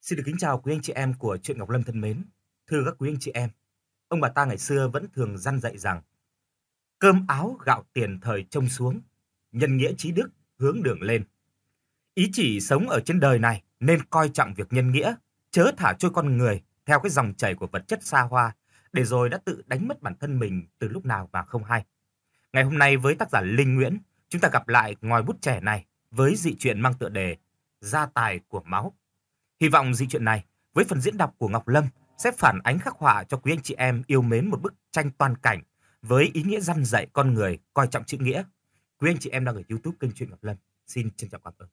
Xin được kính chào quý anh chị em của Truyện Ngọc Lâm thân mến. Thưa các quý anh chị em, ông bà ta ngày xưa vẫn thường dăn dạy rằng cơm áo gạo tiền thời trông xuống, nhân nghĩa trí đức hướng đường lên. Ý chỉ sống ở trên đời này nên coi trọng việc nhân nghĩa, chớ thả trôi con người theo cái dòng chảy của vật chất xa hoa, để rồi đã tự đánh mất bản thân mình từ lúc nào mà không hay. Ngày hôm nay với tác giả Linh Nguyễn, chúng ta gặp lại ngòi bút trẻ này với dị truyện mang tựa đề Gia tài của máu. Hy vọng dị truyện này với phần diễn đọc của Ngọc Lâm sẽ phản ánh khắc họa cho quý anh chị em yêu mến một bức tranh toàn cảnh với ý nghĩa răn dạy con người coi trọng chữ nghĩa. Quý anh chị em đang ở YouTube kênh Truyện Ngọc Lâm, xin trân trọng cảm ơn.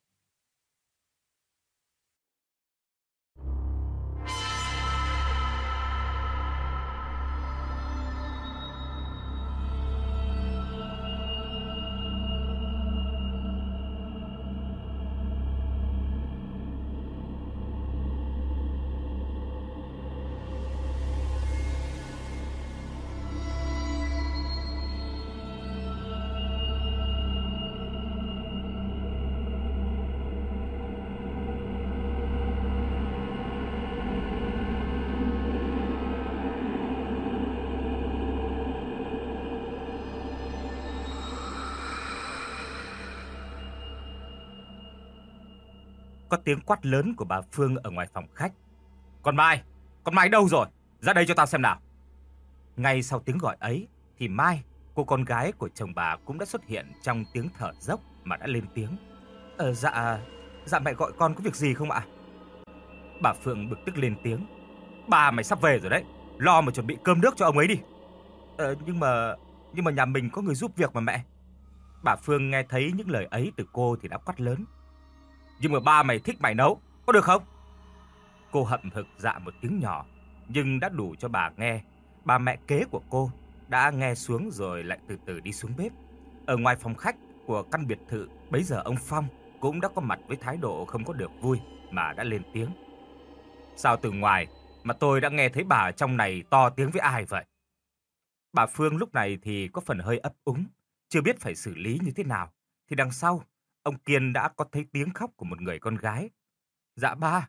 Có tiếng quát lớn của bà Phương ở ngoài phòng khách. Con Mai đâu rồi? Ra đây cho tao xem nào. Ngay sau tiếng gọi ấy thì Mai, cô con gái của chồng bà cũng đã xuất hiện trong tiếng thở dốc mà đã lên tiếng. Dạ mẹ gọi con có việc gì không ạ? Bà Phương bực tức lên tiếng. Bà mày sắp về rồi đấy, lo mà chuẩn bị cơm nước cho ông ấy đi. Nhưng mà nhà mình có người giúp việc mà mẹ. Bà Phương nghe thấy những lời ấy từ cô thì đã quát lớn. Nhưng mà ba mày thích mày nấu, có được không? Cô hậm hực dạ một tiếng nhỏ, nhưng đã đủ cho bà nghe. Bà mẹ kế của cô đã nghe xuống rồi lại từ từ đi xuống bếp. Ở ngoài phòng khách của căn biệt thự, bấy giờ ông Phong cũng đã có mặt với thái độ không có được vui mà đã lên tiếng. Sao từ ngoài mà tôi đã nghe thấy bà ở trong này to tiếng với ai vậy? Bà Phương lúc này thì có phần hơi ấp úng, chưa biết phải xử lý như thế nào. Thì đằng sau, ông Kiên đã có thấy tiếng khóc của một người con gái. Dạ ba,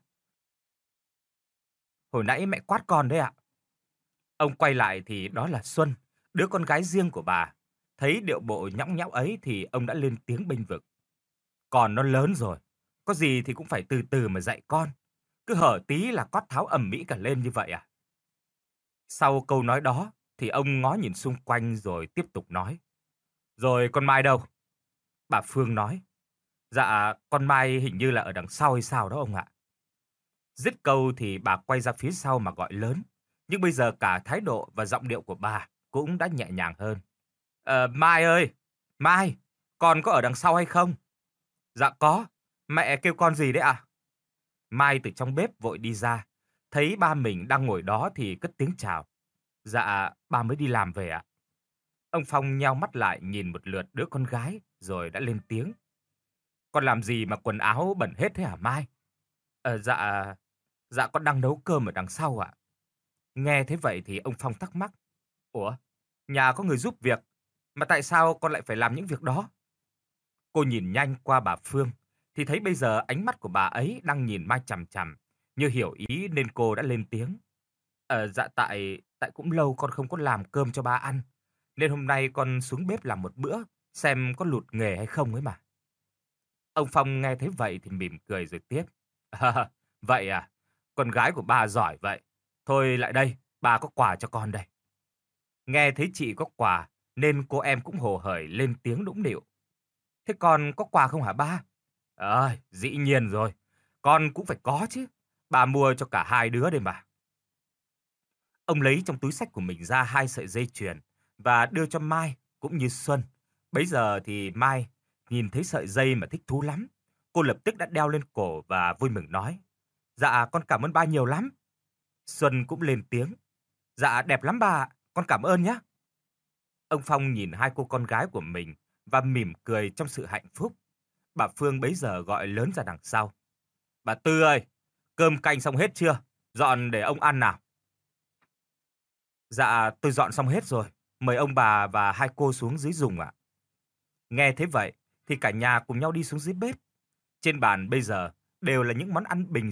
hồi nãy mẹ quát con đấy ạ. Ông quay lại thì đó là Xuân, đứa con gái riêng của bà. Thấy điệu bộ nhõng nhẽo ấy thì ông đã lên tiếng bênh vực. Con nó lớn rồi, có gì thì cũng phải từ từ mà dạy con. Cứ hở tí là quát tháo ầm ĩ cả lên như vậy à? Sau câu nói đó thì ông ngó nhìn xung quanh rồi tiếp tục nói. Rồi con Mai đâu? Bà Phương nói. Dạ, con Mai hình như là ở đằng sau hay sao đó ông ạ. Dứt câu thì bà quay ra phía sau mà gọi lớn. Nhưng bây giờ cả thái độ và giọng điệu của bà cũng đã nhẹ nhàng hơn. Mai ơi! Mai! Con có ở đằng sau hay không? Dạ có. Mẹ kêu con gì đấy ạ? Mai từ trong bếp vội đi ra. Thấy ba mình đang ngồi đó thì cất tiếng chào. Dạ, ba mới đi làm về ạ. Ông Phong nheo mắt lại nhìn một lượt đứa con gái rồi đã lên tiếng. Con làm gì mà quần áo bẩn hết thế hả Mai? Dạ con đang nấu cơm ở đằng sau ạ. Nghe thế vậy thì ông Phong thắc mắc. Ủa, nhà có người giúp việc, mà tại sao con lại phải làm những việc đó? Cô nhìn nhanh qua bà Phương, thì thấy bây giờ ánh mắt của bà ấy đang nhìn Mai chằm chằm, như hiểu ý nên cô đã lên tiếng. Dạ tại cũng lâu con không có làm cơm cho ba ăn, nên hôm nay con xuống bếp làm một bữa, xem có lụt nghề hay không ấy mà. Ông Phong nghe thấy vậy thì mỉm cười rồi tiếp. Vậy à, con gái của ba giỏi vậy. Thôi lại đây, ba có quà cho con đây. Nghe thấy chị có quà nên cô em cũng hồ hởi lên tiếng nũng nịu. Thế con có quà không hả ba? Dĩ nhiên rồi, con cũng phải có chứ. Ba mua cho cả hai đứa đây mà. Ông lấy trong túi xách của mình ra 2 sợi dây chuyền và đưa cho Mai cũng như Xuân. Bấy giờ thì Mai nhìn thấy sợi dây mà thích thú lắm. Cô lập tức đã đeo lên cổ và vui mừng nói. Dạ con cảm ơn ba nhiều lắm. Xuân cũng lên tiếng. Dạ đẹp lắm ba ạ, con cảm ơn nhé. Ông Phong nhìn hai cô con gái của mình và mỉm cười trong sự hạnh phúc. Bà Phương bấy giờ gọi lớn ra đằng sau. Bà Tư ơi, cơm canh xong hết chưa? Dọn để ông ăn nào. Dạ tôi dọn xong hết rồi, mời ông bà và hai cô xuống dưới dùng ạ. Nghe thế vậy thì cả nhà cùng nhau đi xuống dưới bếp. Trên bàn bây giờ đều là những món ăn bình dị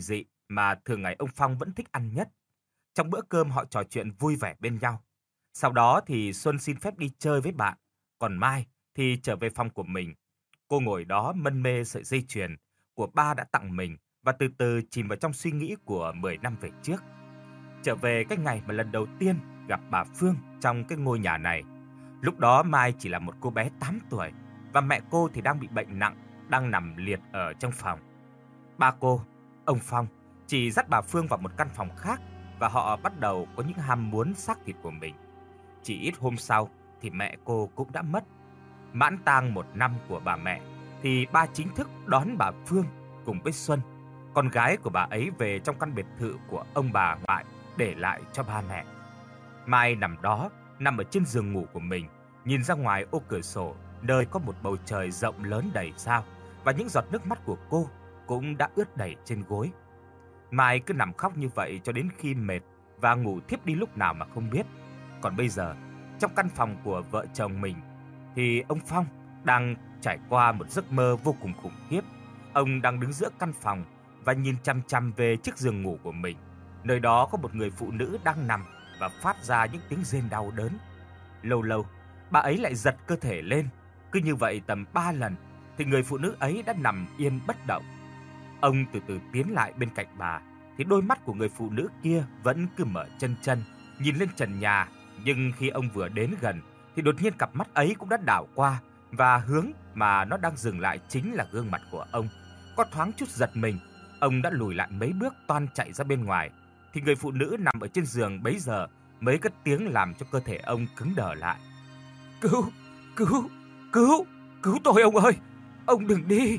mà thường ngày ông Phong vẫn thích ăn nhất. Trong bữa cơm họ trò chuyện vui vẻ bên nhau. Sau đó thì Xuân xin phép đi chơi với bạn, còn Mai thì trở về phòng của mình. Cô ngồi đó mân mê sợi dây chuyền của ba đã tặng mình và từ từ chìm vào trong suy nghĩ của 10 năm về trước. Trở về cái ngày mà lần đầu tiên gặp bà Phương trong cái ngôi nhà này. Lúc đó Mai chỉ là một cô bé 8 tuổi và mẹ cô thì đang bị bệnh nặng, đang nằm liệt ở trong phòng. Ba cô, ông Phong chỉ dắt bà Phương vào một căn phòng khác và họ bắt đầu có những ham muốn xác thịt của mình. Chỉ ít hôm sau thì mẹ cô cũng đã mất. Mãn tang 1 năm của bà mẹ thì ba chính thức đón bà Phương cùng với Xuân, con gái của bà ấy về trong căn biệt thự của ông bà ngoại để lại cho ba mẹ. Mai nằm ở trên giường ngủ của mình, nhìn ra ngoài ô cửa sổ, nơi có một bầu trời rộng lớn đầy sao và những giọt nước mắt của cô cũng đã ướt đầy trên gối. Mai cứ nằm khóc như vậy cho đến khi mệt và ngủ thiếp đi lúc nào mà không biết. Còn bây giờ, trong căn phòng của vợ chồng mình thì ông Phong đang trải qua một giấc mơ vô cùng khủng khiếp. Ông đang đứng giữa căn phòng và nhìn chằm chằm về chiếc giường ngủ của mình. Nơi đó có một người phụ nữ đang nằm và phát ra những tiếng rên đau đớn. Lâu lâu, bà ấy lại giật cơ thể lên. Cứ như vậy tầm 3 lần thì người phụ nữ ấy đã nằm yên bất động. Ông từ từ tiến lại bên cạnh bà thì đôi mắt của người phụ nữ kia vẫn cứ mở chân chân, nhìn lên trần nhà. Nhưng khi ông vừa đến gần thì đột nhiên cặp mắt ấy cũng đã đảo qua và hướng mà nó đang dừng lại chính là gương mặt của ông. Có thoáng chút giật mình, ông đã lùi lại mấy bước toan chạy ra bên ngoài thì người phụ nữ nằm ở trên giường bấy giờ mới cất tiếng làm cho cơ thể ông cứng đờ lại. "Cứu, cứu, cứu, cứu tôi ông ơi! Ông đừng đi!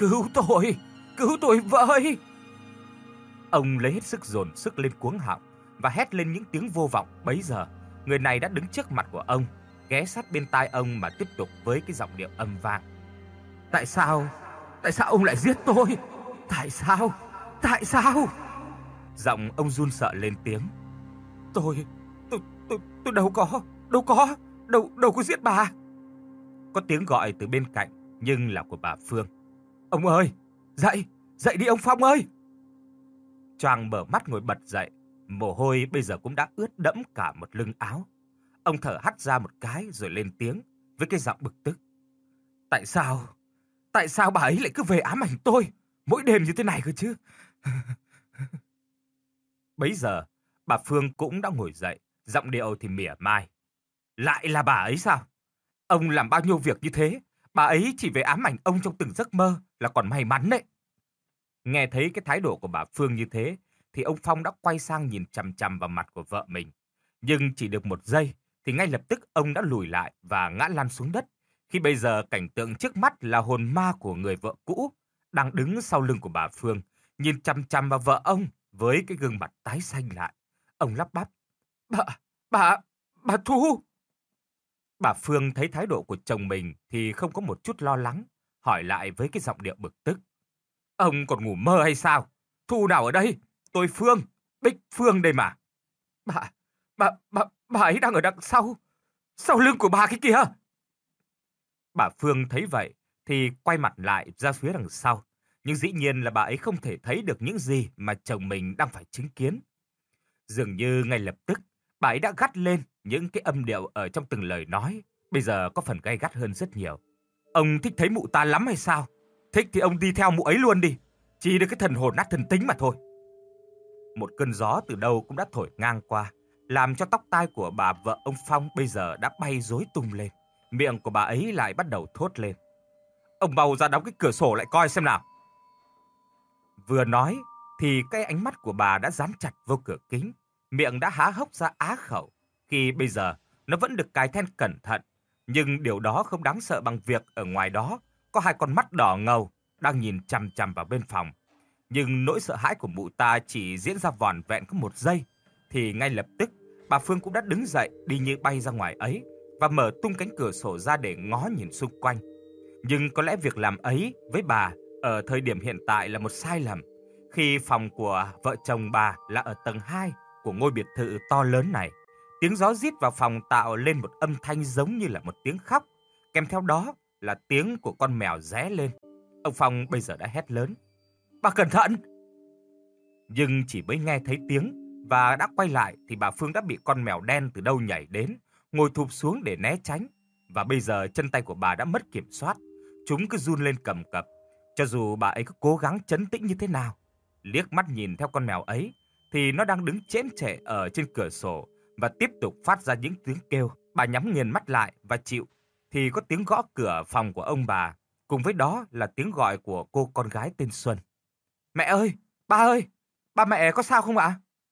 Cứu tôi với!" Ông lấy hết sức dồn sức lên cuống họng và hét lên những tiếng vô vọng. Bấy giờ, người này đã đứng trước mặt của ông, ghé sát bên tai ông mà tiếp tục với cái giọng điệu âm vang. "Tại sao? Tại sao ông lại giết tôi? Tại sao? Tại sao?" Giọng ông run sợ lên tiếng. Tôi tôi đâu có giết bà." Có tiếng gọi từ bên cạnh nhưng là của bà Phương. "Ông ơi, dậy, dậy đi ông Phong ơi!" Choàng mở mắt ngồi bật dậy, mồ hôi bây giờ cũng đã ướt đẫm cả một lưng áo. Ông thở hắt ra một cái rồi lên tiếng với cái giọng bực tức. "Tại sao? Tại sao bà ấy lại cứ về ám ảnh tôi mỗi đêm như thế này cơ chứ?" Bấy giờ, bà Phương cũng đã ngồi dậy, giọng điệu thì mỉa mai. "Lại là bà ấy sao? Ông làm bao nhiêu việc như thế, bà ấy chỉ về ám ảnh ông trong từng giấc mơ là còn may mắn đấy." Nghe thấy cái thái độ của bà Phương như thế, thì ông Phong đã quay sang nhìn chằm chằm vào mặt của vợ mình. Nhưng chỉ được 1 giây, thì ngay lập tức ông đã lùi lại và ngã lăn xuống đất. Khi bây giờ cảnh tượng trước mắt là hồn ma của người vợ cũ, đang đứng sau lưng của bà Phương, nhìn chằm chằm vào vợ ông với cái gương mặt tái xanh lại. Ông lắp bắp. Bà, bà, bà Thu. Bà Phương thấy thái độ của chồng mình thì không có một chút lo lắng, hỏi lại với cái giọng điệu bực tức. "Ông còn ngủ mơ hay sao? Thu nào ở đây? Tôi Phương, Bích Phương đây mà." Bà, bà ấy đang ở đằng sau lưng của bà cái kia." Bà Phương thấy vậy thì quay mặt lại ra phía đằng sau, nhưng dĩ nhiên là bà ấy không thể thấy được những gì mà chồng mình đang phải chứng kiến. Dường như ngay lập tức, bà ấy đã gắt lên những cái âm điệu ở trong từng lời nói, bây giờ có phần gay gắt hơn rất nhiều. "Ông thích thấy mụ ta lắm hay sao? Thích thì ông đi theo mụ ấy luôn đi, chỉ được cái thần hồn nát thần tính mà thôi." Một cơn gió từ đâu cũng đã thổi ngang qua, làm cho tóc tai của bà vợ ông Phong bây giờ đã bay rối tung lên. Miệng của bà ấy lại bắt đầu thốt lên. "Ông mau ra đóng cái cửa sổ lại coi xem nào." Vừa nói thì cái ánh mắt của bà đã dán chặt vô cửa kính, miệng đã há hốc ra á khẩu, khi bây giờ nó vẫn được cài then cẩn thận, nhưng điều đó không đáng sợ bằng việc ở ngoài đó có 2 con mắt đỏ ngầu đang nhìn chằm chằm vào bên phòng. Nhưng nỗi sợ hãi của mụ ta chỉ diễn ra vỏn vẹn có 1 giây, thì ngay lập tức bà Phương cũng đã đứng dậy đi như bay ra ngoài ấy và mở tung cánh cửa sổ ra để ngó nhìn xung quanh. Nhưng có lẽ việc làm ấy với bà ở thời điểm hiện tại là một sai lầm, khi phòng của vợ chồng bà là ở tầng 2 của ngôi biệt thự to lớn này. Tiếng gió rít vào phòng tạo lên một âm thanh giống như là một tiếng khóc, kèm theo đó là tiếng của con mèo ré lên. Ông Phong bây giờ đã hét lớn. "Bà cẩn thận!" Nhưng chỉ mới nghe thấy tiếng và đã quay lại thì bà Phương đã bị con mèo đen từ đâu nhảy đến, ngồi thụp xuống để né tránh. Và bây giờ chân tay của bà đã mất kiểm soát, chúng cứ run lên cầm cập. Cho dù bà ấy có cố gắng trấn tĩnh như thế nào, liếc mắt nhìn theo con mèo ấy, thì nó đang đứng chễm chệ ở trên cửa sổ và tiếp tục phát ra những tiếng kêu. Bà nhắm nghiền mắt lại và chịu, thì có tiếng gõ cửa phòng của ông bà, cùng với đó là tiếng gọi của cô con gái tên Xuân. Mẹ ơi! Ba ơi! Ba mẹ có sao không ạ?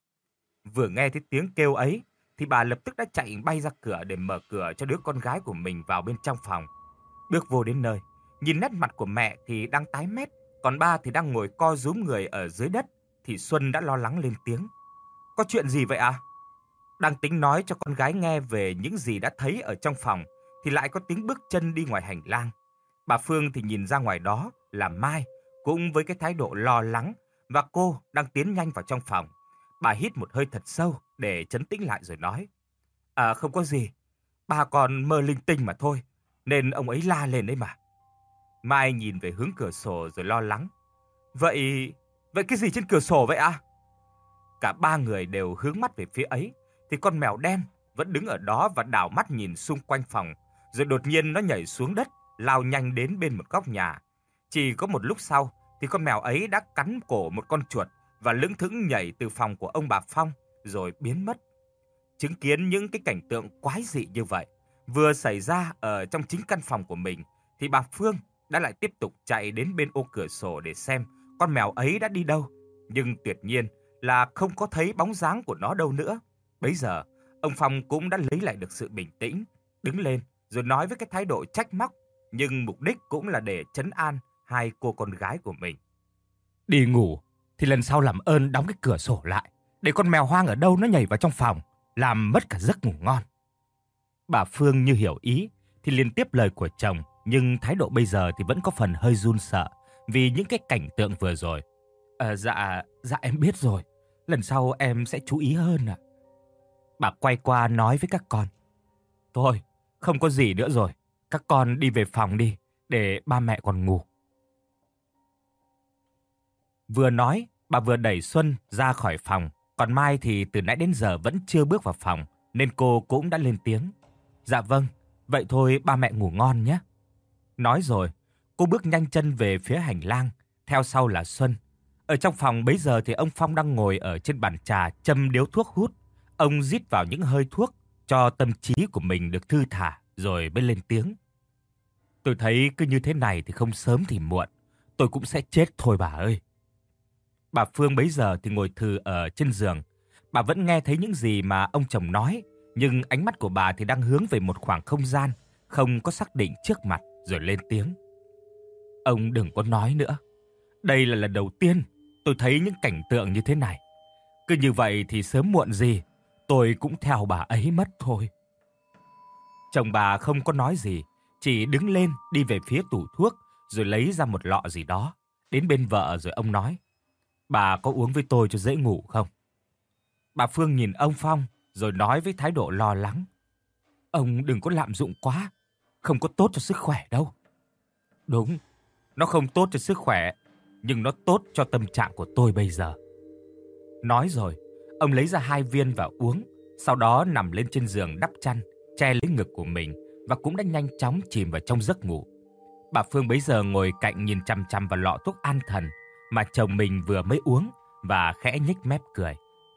Vừa nghe thấy tiếng kêu ấy, thì bà lập tức đã chạy bay ra cửa để mở cửa cho đứa con gái của mình vào bên trong phòng. Bước vô đến nơi, nhìn nét mặt của mẹ thì đang tái mét, còn ba thì đang ngồi co rúm người ở dưới đất, thì Xuân đã lo lắng lên tiếng. Có chuyện gì vậy à? Đang tính nói cho con gái nghe về những gì đã thấy ở trong phòng, thì lại có tiếng bước chân đi ngoài hành lang. Bà Phương thì nhìn ra ngoài đó là Mai, cũng với cái thái độ lo lắng, và cô đang tiến nhanh vào trong phòng. Bà hít một hơi thật sâu để trấn tĩnh lại rồi nói. Không có gì, bà còn mơ linh tinh mà thôi, nên ông ấy la lên đấy mà. Mai nhìn về hướng cửa sổ rồi lo lắng. Vậy cái gì trên cửa sổ vậy à? Cả ba người đều hướng mắt về phía ấy, thì con mèo đen vẫn đứng ở đó và đảo mắt nhìn xung quanh phòng, rồi đột nhiên nó nhảy xuống đất, lao nhanh đến bên một góc nhà. Chỉ có một lúc sau thì con mèo ấy đã cắn cổ một con chuột và lững thững nhảy từ phòng của ông bà Phong rồi biến mất. Chứng kiến những cái cảnh tượng quái dị như vậy vừa xảy ra ở trong chính căn phòng của mình, thì bà Phương đã lại tiếp tục chạy đến bên ô cửa sổ để xem con mèo ấy đã đi đâu. Nhưng tuyệt nhiên là không có thấy bóng dáng của nó đâu nữa. Bấy giờ, ông Phong cũng đã lấy lại được sự bình tĩnh, đứng lên rồi nói với cái thái độ trách móc, nhưng mục đích cũng là để trấn an hai cô con gái của mình. Đi ngủ thì lần sau làm ơn đóng cái cửa sổ lại, để con mèo hoang ở đâu nó nhảy vào trong phòng, làm mất cả giấc ngủ ngon. Bà Phương như hiểu ý thì liền tiếp lời của chồng, nhưng thái độ bây giờ thì vẫn có phần hơi run sợ vì những cái cảnh tượng vừa rồi. Dạ em biết rồi, lần sau em sẽ chú ý hơn ạ. Bà quay qua nói với các con. Thôi, không có gì nữa rồi, các con đi về phòng đi, để ba mẹ còn ngủ. Vừa nói, bà vừa đẩy Xuân ra khỏi phòng, còn Mai thì từ nãy đến giờ vẫn chưa bước vào phòng, nên cô cũng đã lên tiếng. Dạ vâng, vậy thôi ba mẹ ngủ ngon nhé. Nói rồi, cô bước nhanh chân về phía hành lang, theo sau là Xuân. Ở trong phòng bấy giờ thì ông Phong đang ngồi ở trên bàn trà châm điếu thuốc hút. Ông rít vào những hơi thuốc cho tâm trí của mình được thư thả rồi mới lên tiếng. Tôi thấy cứ như thế này thì không sớm thì muộn, tôi cũng sẽ chết thôi bà ơi. Bà Phương bấy giờ thì ngồi thừ ở trên giường. Bà vẫn nghe thấy những gì mà ông chồng nói, nhưng ánh mắt của bà thì đang hướng về một khoảng không gian không có xác định trước mặt, rồi lên tiếng. Ông đừng có nói nữa. Đây là lần đầu tiên tôi thấy những cảnh tượng như thế này. Cứ như vậy thì sớm muộn gì tôi cũng theo bà ấy mất thôi. Chồng bà không có nói gì, chỉ đứng lên đi về phía tủ thuốc rồi lấy ra một lọ gì đó. Đến bên vợ rồi ông nói. Bà có uống với tôi cho dễ ngủ không? Bà Phương nhìn ông Phong rồi nói với thái độ lo lắng. Ông đừng có lạm dụng quá, không có tốt cho sức khỏe đâu. Đúng, nó không tốt cho sức khỏe, nhưng nó tốt cho tâm trạng của tôi bây giờ. Nói rồi, ông lấy ra 2 viên và uống, sau đó nằm lên trên giường đắp chăn, che lấy ngực của mình và cũng đã nhanh chóng chìm vào trong giấc ngủ. Bà Phương bấy giờ ngồi cạnh nhìn chằm chằm vào lọ thuốc an thần mà chồng mình vừa mới uống và khẽ nhếch mép cười.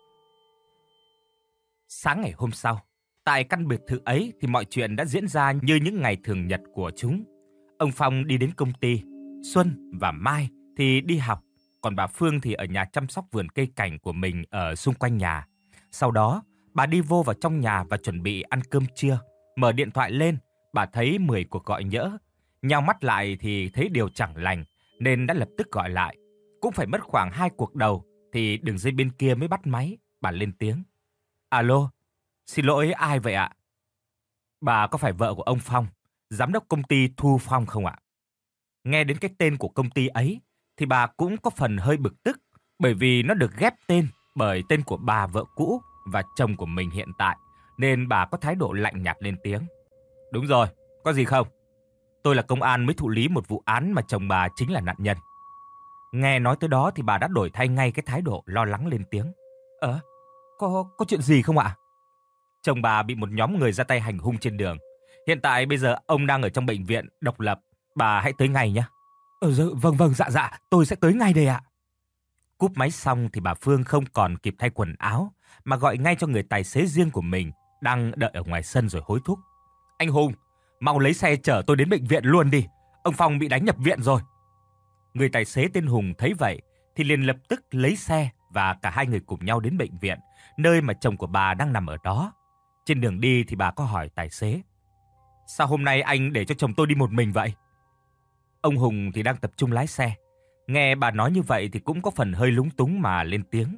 Sáng ngày hôm sau, tại căn biệt thự ấy thì mọi chuyện đã diễn ra như những ngày thường nhật của chúng. Ông Phong đi đến công ty, Xuân và Mai thì đi học, còn bà Phương thì ở nhà chăm sóc vườn cây cảnh của mình ở xung quanh nhà. Sau đó, bà đi vô vào trong nhà và chuẩn bị ăn cơm trưa. Mở điện thoại lên, bà thấy 10 cuộc gọi nhỡ. Nhào mắt lại thì thấy điều chẳng lành, nên đã lập tức gọi lại. Cũng phải mất khoảng 2 cuộc đầu thì đường dây bên kia mới bắt máy. Bà lên tiếng. Alo, xin lỗi, ai vậy ạ? Bà có phải vợ của ông Phong, giám đốc công ty Thu Phong không ạ? Nghe đến cái tên của công ty ấy thì bà cũng có phần hơi bực tức, bởi vì nó được ghép tên bởi tên của bà vợ cũ và chồng của mình hiện tại, nên bà có thái độ lạnh nhạt lên tiếng. Đúng rồi, có gì không? Tôi là công an mới thụ lý một vụ án mà chồng bà chính là nạn nhân. Nghe nói tới đó thì bà đã đổi thay ngay cái thái độ lo lắng lên tiếng. Có chuyện gì không ạ? Chồng bà bị một nhóm người ra tay hành hung trên đường. Hiện tại bây giờ ông đang ở trong bệnh viện độc lập. Bà hãy tới ngay nhé. Vâng, dạ, tôi sẽ tới ngay đây ạ. Cúp máy xong thì bà Phương không còn kịp thay quần áo, mà gọi ngay cho người tài xế riêng của mình, đang đợi ở ngoài sân rồi hối thúc. Anh Hùng, mau lấy xe chở tôi đến bệnh viện luôn đi. Ông Phong bị đánh nhập viện rồi. Người tài xế tên Hùng thấy vậy thì liền lập tức lấy xe và cả hai người cùng nhau đến bệnh viện, nơi mà chồng của bà đang nằm ở đó. Trên đường đi thì bà có hỏi tài xế: Sao hôm nay anh để cho chồng tôi đi một mình vậy? Ông Hùng thì đang tập trung lái xe. Nghe bà nói như vậy thì cũng có phần hơi lúng túng mà lên tiếng.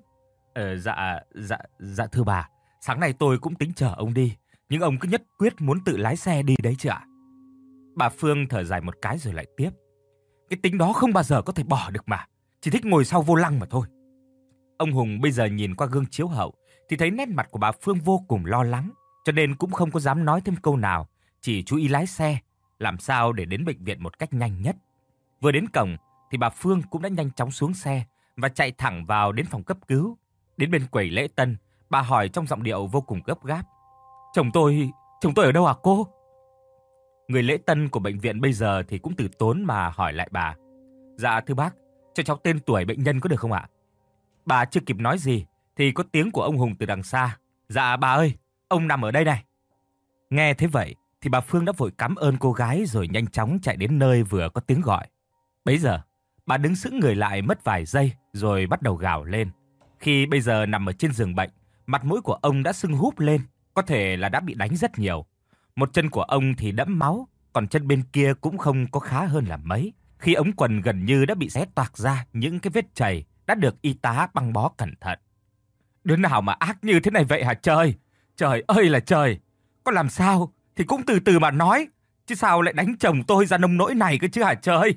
Dạ thưa bà, sáng nay tôi cũng tính chở ông đi, nhưng ông cứ nhất quyết muốn tự lái xe đi đấy chứ ạ. Bà Phương thở dài một cái rồi lại tiếp. Cái tính đó không bao giờ có thể bỏ được mà, chỉ thích ngồi sau vô lăng mà thôi. Ông Hùng bây giờ nhìn qua gương chiếu hậu thì thấy nét mặt của bà Phương vô cùng lo lắng, cho nên cũng không có dám nói thêm câu nào, chỉ chú ý lái xe, làm sao để đến bệnh viện một cách nhanh nhất. Vừa đến cổng thì bà Phương cũng đã nhanh chóng xuống xe và chạy thẳng vào đến phòng cấp cứu. Đến bên quầy lễ tân, bà hỏi trong giọng điệu vô cùng gấp gáp. Chồng tôi ở đâu hả cô? Người lễ tân của bệnh viện bây giờ thì cũng từ tốn mà hỏi lại bà. Dạ thưa bác, cho cháu tên tuổi bệnh nhân có được không ạ? Bà chưa kịp nói gì thì có tiếng của ông Hùng từ đằng xa. Dạ bà ơi, ông nằm ở đây này. Nghe thế vậy thì bà Phương đã vội cảm ơn cô gái rồi nhanh chóng chạy đến nơi vừa có tiếng gọi. Bấy giờ, bà đứng sững người lại mất vài giây rồi bắt đầu gào lên. Khi bây giờ nằm ở trên giường bệnh, mặt mũi của ông đã sưng húp lên, có thể là đã bị đánh rất nhiều. Một chân của ông thì đẫm máu, còn chân bên kia cũng không có khá hơn là mấy. Khi ống quần gần như đã bị xé toạc ra những cái vết chày đã được y tá băng bó cẩn thận. Đứa nào mà ác như thế này vậy hả trời? Trời ơi là trời! Có làm sao thì cũng từ từ mà nói, chứ sao lại đánh chồng tôi ra nông nỗi này cơ chứ hả trời?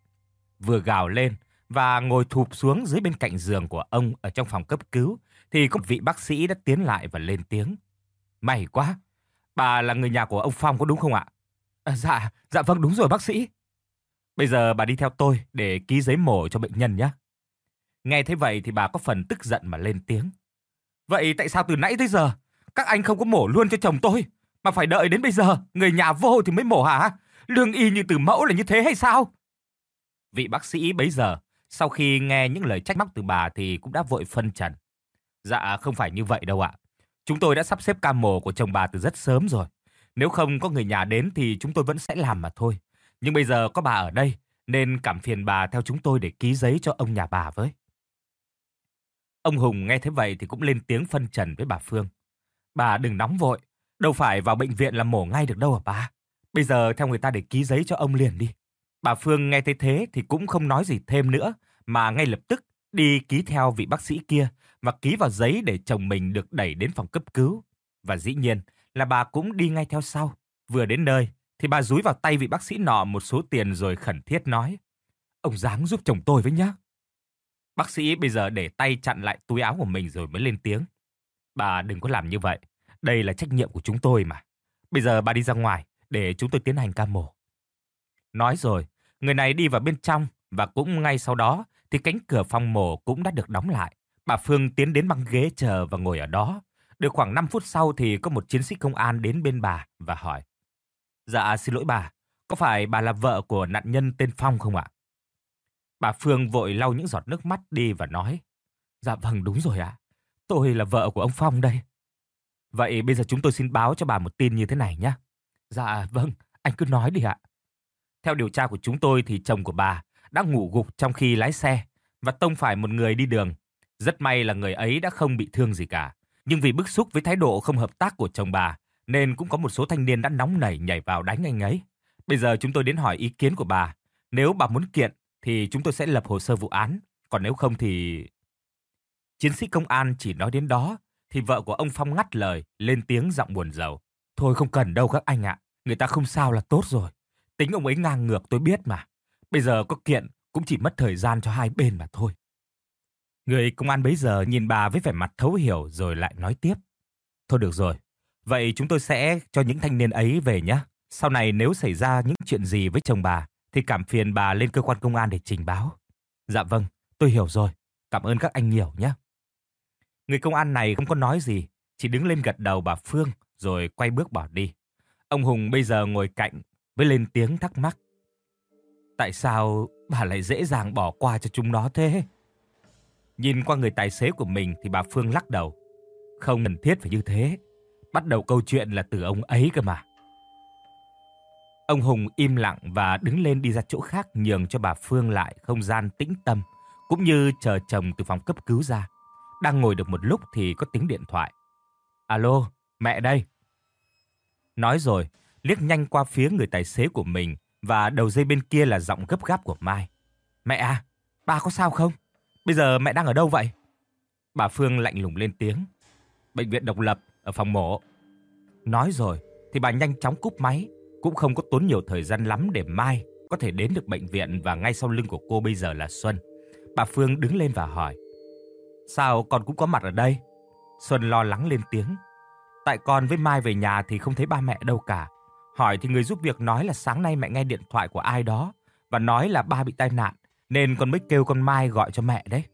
Vừa gào lên và ngồi thụp xuống dưới bên cạnh giường của ông ở trong phòng cấp cứu thì có một vị bác sĩ đã tiến lại và lên tiếng. May quá, bà là người nhà của ông Phong có đúng không ạ? Dạ vâng đúng rồi bác sĩ. Bây giờ bà đi theo tôi để ký giấy mổ cho bệnh nhân nhé. Nghe thế vậy thì bà có phần tức giận mà lên tiếng. Vậy tại sao từ nãy tới giờ các anh không có mổ luôn cho chồng tôi, mà phải đợi đến bây giờ người nhà vô thì mới mổ hả? Lương y như từ mẫu là như thế hay sao? Vị bác sĩ bấy giờ sau khi nghe những lời trách móc từ bà thì cũng đã vội phân trần. Dạ không phải như vậy đâu ạ. Chúng tôi đã sắp xếp ca mổ của chồng bà từ rất sớm rồi. Nếu không có người nhà đến thì chúng tôi vẫn sẽ làm mà thôi. Nhưng bây giờ có bà ở đây nên cảm phiền bà theo chúng tôi để ký giấy cho ông nhà bà với. Ông Hùng nghe thế vậy thì cũng lên tiếng phân trần với bà Phương. Bà đừng nóng vội, đâu phải vào bệnh viện là mổ ngay được đâu hả bà? Bây giờ theo người ta để ký giấy cho ông liền đi. Bà Phương nghe thấy thế thì cũng không nói gì thêm nữa, mà ngay lập tức đi ký theo vị bác sĩ kia và ký vào giấy để chồng mình được đẩy đến phòng cấp cứu. Và dĩ nhiên là bà cũng đi ngay theo sau. Vừa đến nơi thì bà dúi vào tay vị bác sĩ nọ một số tiền rồi khẩn thiết nói. Ông ráng giúp chồng tôi với nhá. Bác sĩ bây giờ để tay chặn lại túi áo của mình rồi mới lên tiếng. Bà đừng có làm như vậy. Đây là trách nhiệm của chúng tôi mà. Bây giờ bà đi ra ngoài để chúng tôi tiến hành ca mổ. Nói rồi, người này đi vào bên trong và cũng ngay sau đó thì cánh cửa phòng mổ cũng đã được đóng lại. Bà Phương tiến đến băng ghế chờ và ngồi ở đó. Được khoảng 5 phút sau thì có một chiến sĩ công an đến bên bà và hỏi. Dạ xin lỗi bà, có phải bà là vợ của nạn nhân tên Phong không ạ? Bà Phương vội lau những giọt nước mắt đi và nói. Dạ vâng đúng rồi ạ, tôi là vợ của ông Phong đây. Vậy bây giờ chúng tôi xin báo cho bà một tin như thế này nhé. Dạ vâng, anh cứ nói đi ạ. Theo điều tra của chúng tôi thì chồng của bà đã ngủ gục trong khi lái xe và tông phải một người đi đường. Rất may là người ấy đã không bị thương gì cả. Nhưng vì bức xúc với thái độ không hợp tác của chồng bà nên cũng có một số thanh niên đã nóng nảy nhảy vào đánh anh ấy. Bây giờ chúng tôi đến hỏi ý kiến của bà. Nếu bà muốn kiện thì chúng tôi sẽ lập hồ sơ vụ án. Còn nếu không thì... Chiến sĩ công an chỉ nói đến đó thì vợ của ông Phong ngắt lời lên tiếng giọng buồn rầu. Thôi không cần đâu các anh ạ. Người ta không sao là tốt rồi. Tính ông ấy ngang ngược tôi biết mà. Bây giờ có kiện cũng chỉ mất thời gian cho hai bên mà thôi. Người công an bấy giờ nhìn bà với vẻ mặt thấu hiểu rồi lại nói tiếp. Thôi được rồi. Vậy chúng tôi sẽ cho những thanh niên ấy về nhé. Sau này nếu xảy ra những chuyện gì với chồng bà thì cảm phiền bà lên cơ quan công an để trình báo. Dạ vâng, tôi hiểu rồi. Cảm ơn các anh nhiều nhé. Người công an này không có nói gì, chỉ đứng lên gật đầu bà Phương rồi quay bước bỏ đi. Ông Hùng bây giờ ngồi cạnh với lên tiếng thắc mắc. Tại sao bà lại dễ dàng bỏ qua cho chúng nó thế? Nhìn qua người tài xế của mình thì bà Phương lắc đầu. Không cần thiết phải như thế. Bắt đầu câu chuyện là từ ông ấy cơ mà. Ông Hùng im lặng và đứng lên đi ra chỗ khác nhường cho bà Phương lại không gian tĩnh tâm, cũng như chờ chồng từ phòng cấp cứu ra. Đang ngồi được một lúc thì có tiếng điện thoại. Alo, mẹ đây. Nói rồi, liếc nhanh qua phía người tài xế của mình và đầu dây bên kia là giọng gấp gáp của Mai. Mẹ à, ba có sao không? Bây giờ mẹ đang ở đâu vậy? Bà Phương lạnh lùng lên tiếng. Bệnh viện độc lập, ở phòng mổ. Nói rồi thì bà nhanh chóng cúp máy, cũng không có tốn nhiều thời gian lắm để Mai có thể đến được bệnh viện và ngay sau lưng của cô bây giờ là Xuân. Bà Phương đứng lên và hỏi. Sao con cũng có mặt ở đây? Xuân lo lắng lên tiếng. Tại con với Mai về nhà thì không thấy ba mẹ đâu cả. Hỏi thì người giúp việc nói là sáng nay mẹ nghe điện thoại của ai đó và nói là ba bị tai nạn, nên con mới kêu con Mai gọi cho mẹ đấy.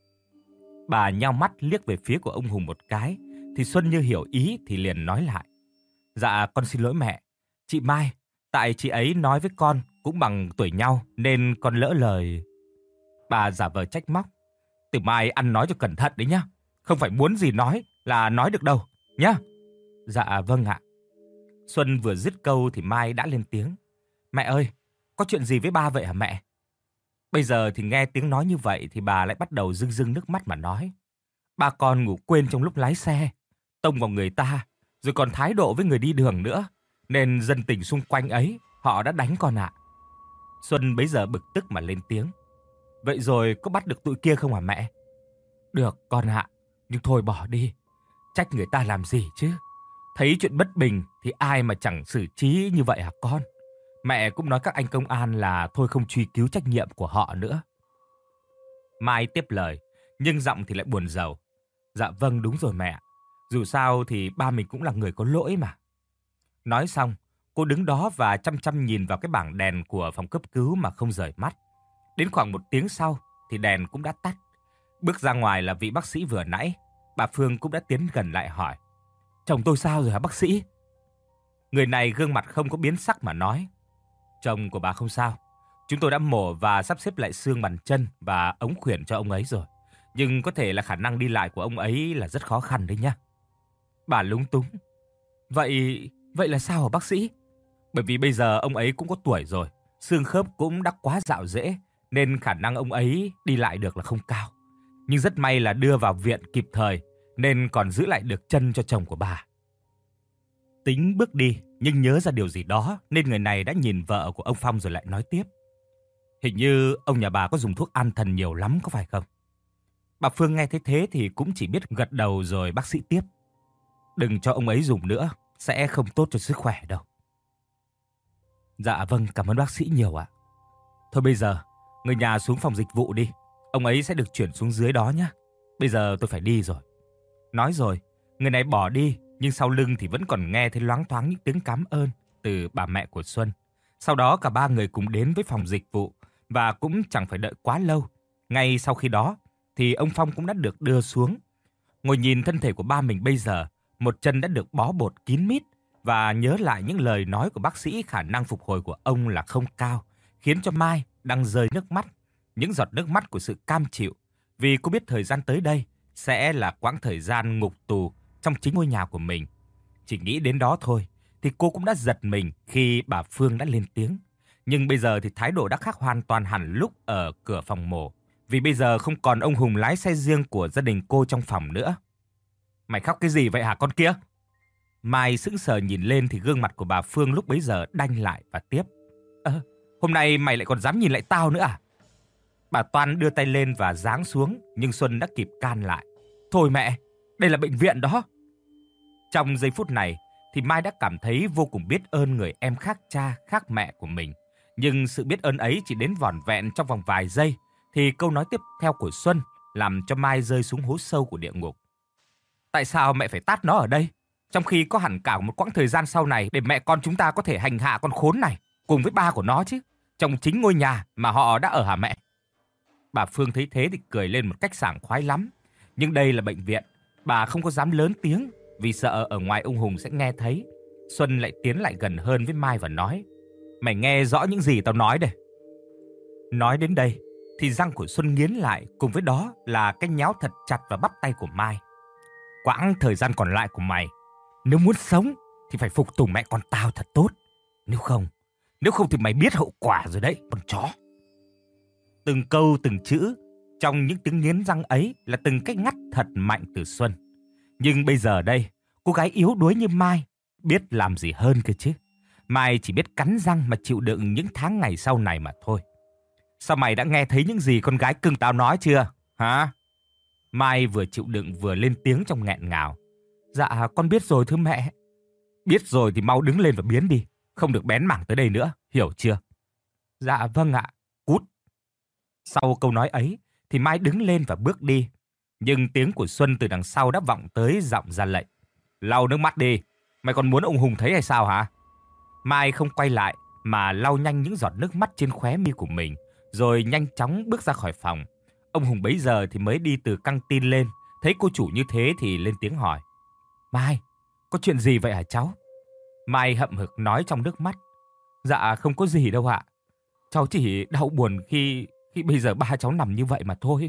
Bà nheo mắt liếc về phía của ông Hùng một cái, thì Xuân như hiểu ý thì liền nói lại. Dạ con xin lỗi mẹ. Chị Mai, tại chị ấy nói với con cũng bằng tuổi nhau nên con lỡ lời. Bà giả vờ trách móc. Từ mai ăn nói cho cẩn thận đấy nhá. Không phải muốn gì nói là nói được đâu, nhá. Dạ vâng ạ. Xuân vừa dứt câu thì Mai đã lên tiếng. Mẹ ơi, có chuyện gì với ba vậy hả mẹ? Bây giờ thì nghe tiếng nói như vậy thì bà lại bắt đầu rưng rưng nước mắt mà nói. Ba con ngủ quên trong lúc lái xe, tông vào người ta, rồi còn thái độ với người đi đường nữa. Nên dân tình xung quanh ấy, họ đã đánh con ạ. Xuân bấy giờ bực tức mà lên tiếng. Vậy rồi có bắt được tụi kia không hả mẹ? Được con ạ, nhưng thôi bỏ đi. Trách người ta làm gì chứ? Thấy chuyện bất bình thì ai mà chẳng xử trí như vậy hả con? Mẹ cũng nói các anh công an là thôi không truy cứu trách nhiệm của họ nữa. Mai tiếp lời, nhưng giọng thì lại buồn rầu. Dạ vâng đúng rồi mẹ. Dù sao thì ba mình cũng là người có lỗi mà. Nói xong, cô đứng đó và chăm chăm nhìn vào cái bảng đèn của phòng cấp cứu mà không rời mắt. Đến khoảng 1 tiếng sau thì đèn cũng đã tắt. Bước ra ngoài là vị bác sĩ vừa nãy. Bà Phương cũng đã tiến gần lại hỏi. Chồng tôi sao rồi hả bác sĩ? Người này gương mặt không có biến sắc mà nói. Chồng của bà không sao. Chúng tôi đã mổ và sắp xếp lại xương bàn chân và ống khuyển cho ông ấy rồi. Nhưng có thể là khả năng đi lại của ông ấy là rất khó khăn đấy nhá. Bà lúng túng. Vậy là sao hả bác sĩ? Bởi vì bây giờ ông ấy cũng có tuổi rồi, xương khớp cũng đã quá rạo rễ, nên khả năng ông ấy đi lại được là không cao. Nhưng rất may là đưa vào viện kịp thời, nên còn giữ lại được chân cho chồng của bà. Tính bước đi, nhưng nhớ ra điều gì đó, nên người này đã nhìn vợ của ông Phong rồi lại nói tiếp. Hình như ông nhà bà có dùng thuốc an thần nhiều lắm có phải không? Bà Phương nghe thấy thế thì cũng chỉ biết gật đầu rồi bác sĩ tiếp. Đừng cho ông ấy dùng nữa, sẽ không tốt cho sức khỏe đâu. Dạ vâng, cảm ơn bác sĩ nhiều ạ. Thôi bây giờ, người nhà xuống phòng dịch vụ đi. Ông ấy sẽ được chuyển xuống dưới đó nhé. Bây giờ tôi phải đi rồi. Nói rồi, người này bỏ đi, nhưng sau lưng thì vẫn còn nghe thấy loáng thoáng những tiếng cảm ơn từ bà mẹ của Xuân. Sau đó cả ba người cùng đến với phòng dịch vụ và cũng chẳng phải đợi quá lâu. Ngay sau khi đó thì ông Phong cũng đã được đưa xuống. Ngồi nhìn thân thể của ba mình bây giờ, một chân đã được bó bột kín mít và nhớ lại những lời nói của bác sĩ khả năng phục hồi của ông là không cao, khiến cho Mai đang rơi nước mắt, những giọt nước mắt của sự cam chịu, vì cô biết thời gian tới đây sẽ là quãng thời gian ngục tù trong chính ngôi nhà của mình. Chỉ nghĩ đến đó thôi thì cô cũng đã giật mình khi bà Phương đã lên tiếng. Nhưng bây giờ thì thái độ đã khác hoàn toàn hẳn lúc ở cửa phòng mổ, vì bây giờ không còn ông Hùng lái xe riêng của gia đình cô trong phòng nữa. Mày khóc cái gì vậy hả con kia? Mai sững sờ nhìn lên thì gương mặt của bà Phương lúc bấy giờ đanh lại và tiếp. Hôm nay mày lại còn dám nhìn lại tao nữa à? Bà Toan đưa tay lên và giáng xuống, nhưng Xuân đã kịp can lại. Thôi mẹ, đây là bệnh viện đó. Trong giây phút này thì Mai đã cảm thấy vô cùng biết ơn người em khác cha, khác mẹ của mình. Nhưng sự biết ơn ấy chỉ đến vỏn vẹn trong vòng vài giây, thì câu nói tiếp theo của Xuân làm cho Mai rơi xuống hố sâu của địa ngục. Tại sao mẹ phải tát nó ở đây? Trong khi có hẳn cả một quãng thời gian sau này để mẹ con chúng ta có thể hành hạ con khốn này cùng với ba của nó chứ. Trong chính ngôi nhà mà họ đã ở hả mẹ? Bà Phương thấy thế thì cười lên một cách sảng khoái lắm. Nhưng đây là bệnh viện, bà không có dám lớn tiếng vì sợ ở ngoài ông Hùng sẽ nghe thấy. Xuân lại tiến lại gần hơn với Mai và nói: "Mày nghe rõ những gì tao nói đây." Nói đến đây thì răng của Xuân nghiến lại, cùng với đó là cái nhéo thật chặt vào bắp tay của Mai. "Quãng thời gian còn lại của mày, nếu muốn sống thì phải phục tùng mẹ con tao thật tốt. Nếu không, nếu không thì mày biết hậu quả rồi đấy, con chó." Từng câu từng chữ trong những tiếng nghiến răng ấy là từng cái ngắt thật mạnh từ Xuân. Nhưng bây giờ đây, cô gái yếu đuối như Mai biết làm gì hơn cơ chứ. Mai chỉ biết cắn răng mà chịu đựng những tháng ngày sau này mà thôi. "Sao mày đã nghe thấy những gì con gái cưng tao nói chưa? Hả?" Mai vừa chịu đựng vừa lên tiếng trong nghẹn ngào. "Dạ, con biết rồi thưa mẹ." "Biết rồi thì mau đứng lên và biến đi. Không được bén mảng tới đây nữa, hiểu chưa?" "Dạ vâng ạ." "Cút." Sau câu nói ấy thì Mai đứng lên và bước đi. Nhưng tiếng của Xuân từ đằng sau đã vọng tới giọng ra lệnh: "Lau nước mắt đi. Mày còn muốn ông Hùng thấy hay sao hả?" Mai không quay lại mà lau nhanh những giọt nước mắt trên khóe mi của mình, rồi nhanh chóng bước ra khỏi phòng. Ông Hùng bấy giờ thì mới đi từ căng tin lên, thấy cô chủ như thế thì lên tiếng hỏi: "Mai, có chuyện gì vậy hả cháu?" Mai hậm hực nói trong nước mắt: "Dạ không có gì đâu ạ. Cháu chỉ đau buồn khi khi bây giờ ba cháu nằm như vậy mà thôi."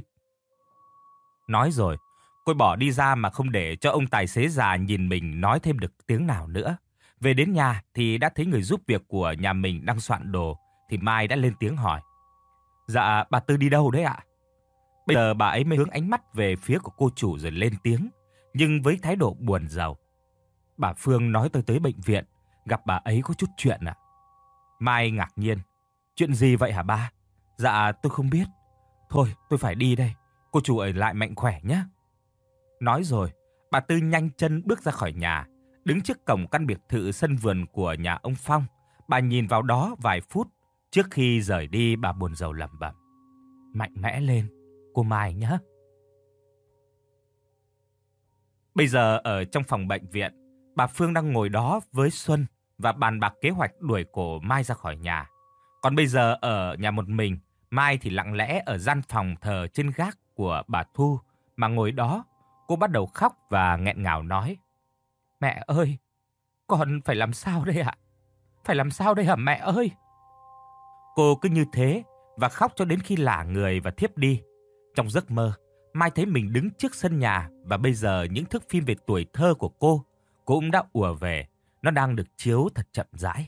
Nói rồi, cô bỏ đi ra mà không để cho ông tài xế già nhìn mình nói thêm được tiếng nào nữa. Về đến nhà thì đã thấy người giúp việc của nhà mình đang soạn đồ, thì Mai đã lên tiếng hỏi: "Dạ, bà Tư đi đâu đấy ạ?" Bây giờ bà ấy mới hướng ánh mắt về phía của cô chủ rồi lên tiếng, nhưng với thái độ buồn rầu: "Bà Phương nói tôi tới bệnh viện, gặp bà ấy có chút chuyện ạ." Mai ngạc nhiên: "Chuyện gì vậy hả ba?" "Dạ, tôi không biết. Thôi, tôi phải đi đây. Cô chủ ở lại mạnh khỏe nhé." Nói rồi, bà Tư nhanh chân bước ra khỏi nhà, đứng trước cổng căn biệt thự sân vườn của nhà ông Phong. Bà nhìn vào đó vài phút, trước khi rời đi bà buồn rầu lẩm bẩm: "Mạnh mẽ lên, cô Mai nhé." Bây giờ ở trong phòng bệnh viện, bà Phương đang ngồi đó với Xuân và bàn bạc kế hoạch đuổi cổ Mai ra khỏi nhà. Còn bây giờ ở nhà một mình, Mai thì lặng lẽ ở gian phòng thờ trên gác của bà Thu mà ngồi đó. Cô bắt đầu khóc và nghẹn ngào nói: "Mẹ ơi, con phải làm sao đây ạ? Phải làm sao đây hả mẹ ơi?" Cô cứ như thế và khóc cho đến khi lả người và thiếp đi. Trong giấc mơ, Mai thấy mình đứng trước sân nhà và bây giờ những thước phim về tuổi thơ của cô cũng đã ùa về, nó đang được chiếu thật chậm rãi.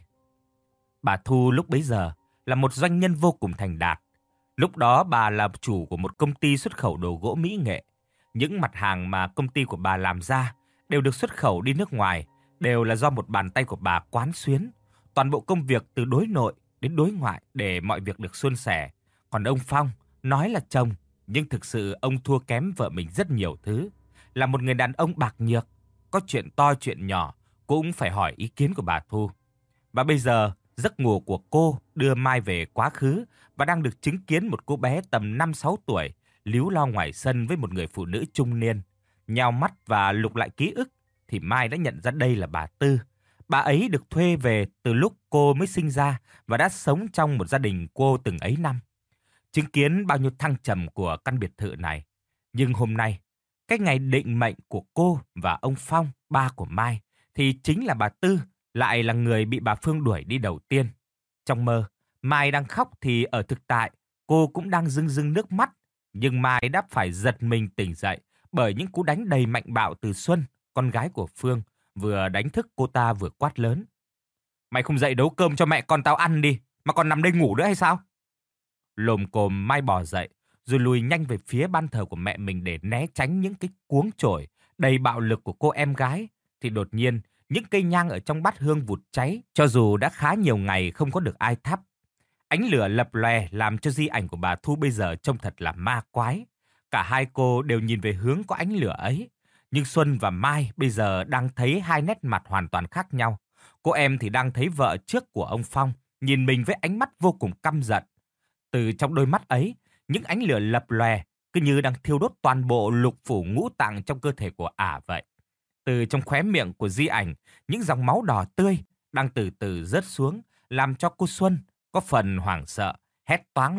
Bà Thu lúc bấy giờ là một doanh nhân vô cùng thành đạt. Lúc đó bà là chủ của một công ty xuất khẩu đồ gỗ mỹ nghệ. Những mặt hàng mà công ty của bà làm ra đều được xuất khẩu đi nước ngoài, đều là do một bàn tay của bà quán xuyến. Toàn bộ công việc từ đối nội đến đối ngoại để mọi việc được suôn sẻ. Còn ông Phong nói là chồng, nhưng thực sự ông thua kém vợ mình rất nhiều thứ. Là một người đàn ông bạc nhược, có chuyện to chuyện nhỏ cũng phải hỏi ý kiến của bà Thu. Và bây giờ, giấc ngủ của cô đưa Mai về quá khứ và đang được chứng kiến một cô bé tầm 5-6 tuổi líu lo ngoài sân với một người phụ nữ trung niên. Nheo mắt và lục lại ký ức thì Mai đã nhận ra đây là bà Tư. Bà ấy được thuê về từ lúc cô mới sinh ra và đã sống trong một gia đình cô từng ấy năm. Chứng kiến bao nhiêu thăng trầm của căn biệt thự này. Nhưng hôm nay, cái ngày định mệnh của cô và ông Phong, ba của Mai, thì chính là bà Tư lại là người bị bà Phương đuổi đi đầu tiên. Trong mơ, Mai đang khóc thì ở thực tại, cô cũng đang rưng rưng nước mắt. Nhưng Mai đã phải giật mình tỉnh dậy bởi những cú đánh đầy mạnh bạo từ Xuân, con gái của Phương, vừa đánh thức cô ta vừa quát lớn: "Mày không dậy nấu cơm cho mẹ con tao ăn đi, mà còn nằm đây ngủ nữa hay sao?" Lồm cồm Mai bò dậy, rồi lùi nhanh về phía ban thờ của mẹ mình để né tránh những cái cuống chổi đầy bạo lực của cô em gái. Thì đột nhiên, những cây nhang ở trong bát hương vụt cháy, cho dù đã khá nhiều ngày không có được ai thắp. Ánh lửa lập lòe làm cho di ảnh của bà Thu bây giờ trông thật là ma quái. Cả hai cô đều nhìn về hướng có ánh lửa ấy. Nhưng Xuân và Mai bây giờ đang thấy hai nét mặt hoàn toàn khác nhau. Cô em thì đang thấy vợ trước của ông Phong, nhìn mình với ánh mắt vô cùng căm giận. Từ trong đôi mắt ấy, những ánh lửa lập lòe, cứ như đang thiêu đốt toàn bộ lục phủ ngũ tạng trong cơ thể của ả vậy. Từ trong khóe miệng của di ảnh, những dòng máu đỏ tươi đang từ từ rớt xuống, làm cho cô Xuân có phần hoảng sợ, hét toáng lên,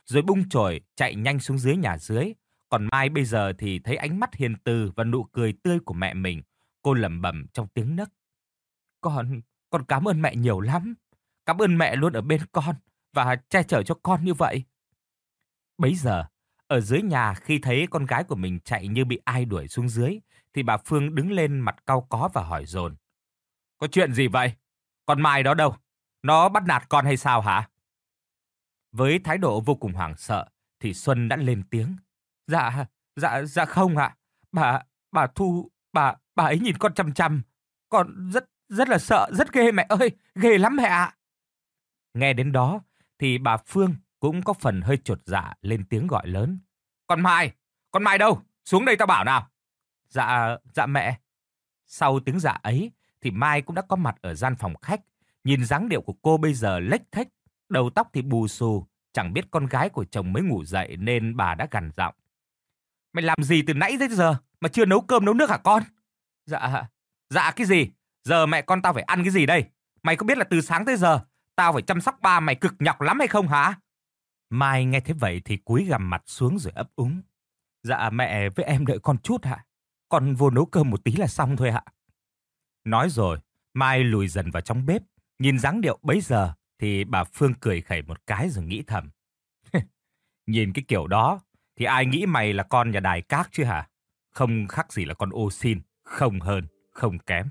rồi bung chổi chạy nhanh xuống dưới nhà dưới. Còn Mai bây giờ thì thấy ánh mắt hiền từ và nụ cười tươi của mẹ mình, cô lẩm bẩm trong tiếng nấc. Con cảm ơn mẹ nhiều lắm. Cảm ơn mẹ luôn ở bên con và che chở cho con như vậy. Bấy giờ, ở dưới nhà khi thấy con gái của mình chạy như bị ai đuổi xuống dưới, thì bà Phương đứng lên mặt cau có và hỏi dồn. Có chuyện gì vậy? Con Mai đó đâu? Nó bắt nạt con hay sao hả? Với thái độ vô cùng hoảng sợ, thì Xuân đã lên tiếng. Dạ không ạ. Bà Thu, bà ấy nhìn con chằm chằm. Con rất là sợ, rất ghê mẹ ơi, ghê lắm mẹ ạ. Nghe đến đó, thì bà Phương cũng có phần hơi chột dạ lên tiếng gọi lớn. Con Mai đâu? Xuống đây tao bảo nào. Dạ mẹ. Sau tiếng dạ ấy, thì Mai cũng đã có mặt ở gian phòng khách. Nhìn dáng điệu của cô bây giờ lếch thếch, đầu tóc thì bù xù, chẳng biết con gái của chồng mới ngủ dậy nên bà đã gằn giọng. Mày làm gì từ nãy tới giờ mà chưa nấu cơm nấu nước hả con? Dạ cái gì? Giờ mẹ con tao phải ăn cái gì đây? Mày có biết là từ sáng tới giờ tao phải chăm sóc ba mày cực nhọc lắm hay không hả? Mai nghe thế vậy thì cúi gằm mặt xuống rồi ấp úng. Dạ mẹ với em đợi con chút hả? Con vô nấu cơm một tí là xong thôi ạ. Nói rồi, Mai lùi dần vào trong bếp. Nhìn dáng điệu bấy giờ thì bà Phương cười khẩy một cái rồi nghĩ thầm. Nhìn cái kiểu đó thì ai nghĩ mày là con nhà đài cát chứ hả? Không khác gì là con ô xin, không hơn, không kém.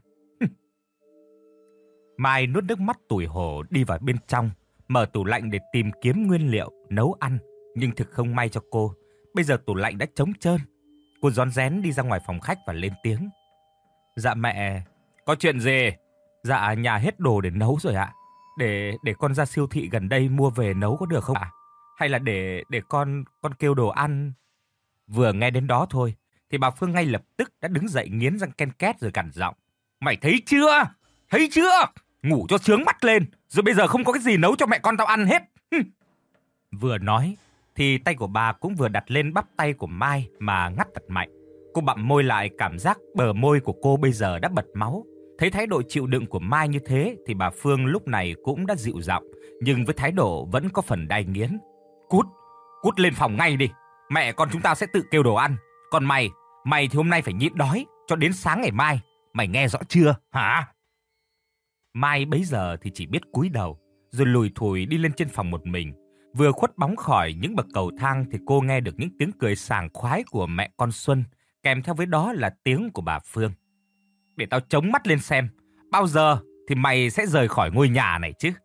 Mai nuốt nước mắt tủi hổ đi vào bên trong, mở tủ lạnh để tìm kiếm nguyên liệu nấu ăn. Nhưng thực không may cho cô, bây giờ tủ lạnh đã trống trơn. Cô rón rén đi ra ngoài phòng khách và lên tiếng. Dạ mẹ, có chuyện gì? Dạ nhà hết đồ để nấu rồi ạ. Để con ra siêu thị gần đây mua về nấu có được không ạ? Hay là để con kêu đồ ăn? Vừa nghe đến đó thôi, thì bà Phương ngay lập tức đã đứng dậy nghiến răng ken két rồi gằn giọng. Mày thấy chưa? Thấy chưa? Ngủ cho chướng mắt lên, rồi bây giờ không có cái gì nấu cho mẹ con tao ăn hết. Vừa nói, thì tay của bà cũng vừa đặt lên bắp tay của Mai mà ngắt thật mạnh. Cô bặm môi lại, cảm giác bờ môi của cô bây giờ đã bật máu. Thấy thái độ chịu đựng của Mai như thế thì bà Phương lúc này cũng đã dịu giọng, nhưng với thái độ vẫn có phần đay nghiến. Cút lên phòng ngay đi. Mẹ con chúng ta sẽ tự kêu đồ ăn. Còn mày thì hôm nay phải nhịn đói cho đến sáng ngày mai. Mày nghe rõ chưa hả? Mai bấy giờ thì chỉ biết cúi đầu, rồi lùi thủi đi lên trên phòng một mình. Vừa khuất bóng khỏi những bậc cầu thang thì cô nghe được những tiếng cười sảng khoái của mẹ con Xuân, kèm theo với đó là tiếng của bà Phương. Để tao chống mắt lên xem, bao giờ thì mày sẽ rời khỏi ngôi nhà này chứ?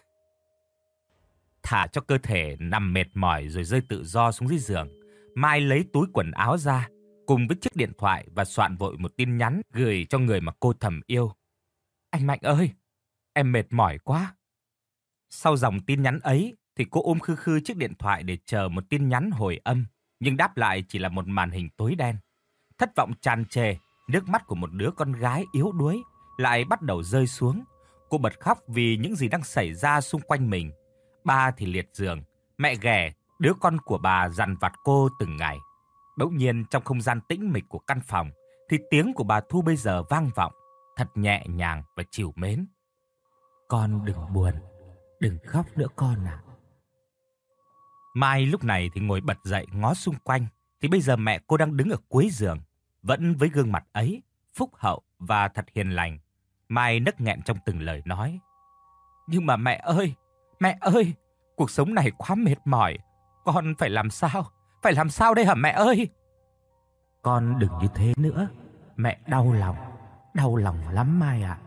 Thả cho cơ thể nằm mệt mỏi rồi rơi tự do xuống dưới giường, Mai lấy túi quần áo ra, cùng với chiếc điện thoại và soạn vội một tin nhắn gửi cho người mà cô thầm yêu. Anh Mạnh ơi, em mệt mỏi quá. Sau dòng tin nhắn ấy thì cô ôm khư khư chiếc điện thoại để chờ một tin nhắn hồi âm, nhưng đáp lại chỉ là một màn hình tối đen. Thất vọng tràn trề, nước mắt của một đứa con gái yếu đuối lại bắt đầu rơi xuống. Cô bật khóc vì những gì đang xảy ra xung quanh mình. Ba thì liệt giường, mẹ ghẻ, đứa con của bà dằn vặt cô từng ngày. Bỗng nhiên trong không gian tĩnh mịch của căn phòng thì tiếng của bà Thu bây giờ vang vọng, thật nhẹ nhàng và trìu mến. Con đừng buồn, đừng khóc nữa con à. Mai lúc này thì ngồi bật dậy ngó xung quanh, thì bây giờ mẹ cô đang đứng ở cuối giường, vẫn với gương mặt ấy, phúc hậu và thật hiền lành. Mai nấc nghẹn trong từng lời nói. Nhưng mà mẹ ơi, cuộc sống này quá mệt mỏi, con phải làm sao? Phải làm sao đây hả mẹ ơi? Con đừng như thế nữa, mẹ đau lòng lắm Mai ạ.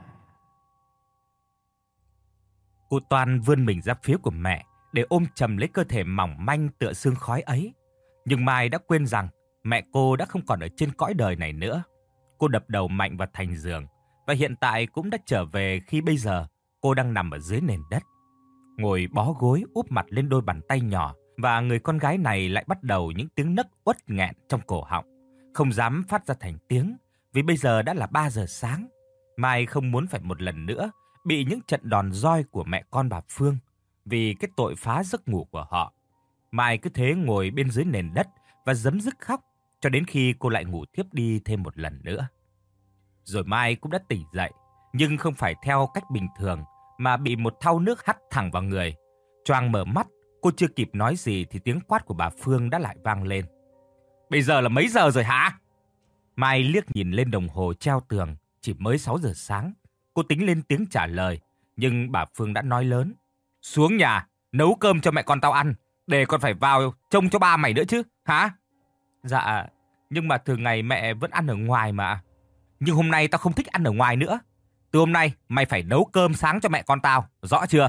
Cô Toan vươn mình ra phía của mẹ để ôm chầm lấy cơ thể mỏng manh tựa sương khói ấy. Nhưng Mai đã quên rằng mẹ cô đã không còn ở trên cõi đời này nữa. Cô đập đầu mạnh vào thành giường và hiện tại cũng đã trở về khi bây giờ cô đang nằm ở dưới nền đất. Ngồi bó gối úp mặt lên đôi bàn tay nhỏ và người con gái này lại bắt đầu những tiếng nấc uất nghẹn trong cổ họng. Không dám phát ra thành tiếng vì bây giờ đã là 3 giờ sáng. Mai không muốn phải một lần nữa bị những trận đòn roi của mẹ con bà Phương vì cái tội phá giấc ngủ của họ. Mai cứ thế ngồi bên dưới nền đất và giấm dứt khóc cho đến khi cô lại ngủ thiếp đi thêm một lần nữa. Rồi Mai cũng đã tỉnh dậy, nhưng không phải theo cách bình thường mà bị một thau nước hắt thẳng vào người. Choàng mở mắt, Cô chưa kịp nói gì thì tiếng quát của bà Phương đã lại vang lên. Bây giờ là mấy giờ rồi hả? Mai liếc nhìn lên đồng hồ treo tường, chỉ mới 6 giờ sáng. Cô tính lên tiếng trả lời, nhưng bà Phương đã nói lớn. Xuống nhà, nấu cơm cho mẹ con tao ăn, để con phải vào trông cho ba mày nữa chứ, hả? Dạ, nhưng mà thường ngày mẹ vẫn ăn ở ngoài mà. Nhưng hôm nay tao không thích ăn ở ngoài nữa. Từ hôm nay mày phải nấu cơm sáng cho mẹ con tao, rõ chưa?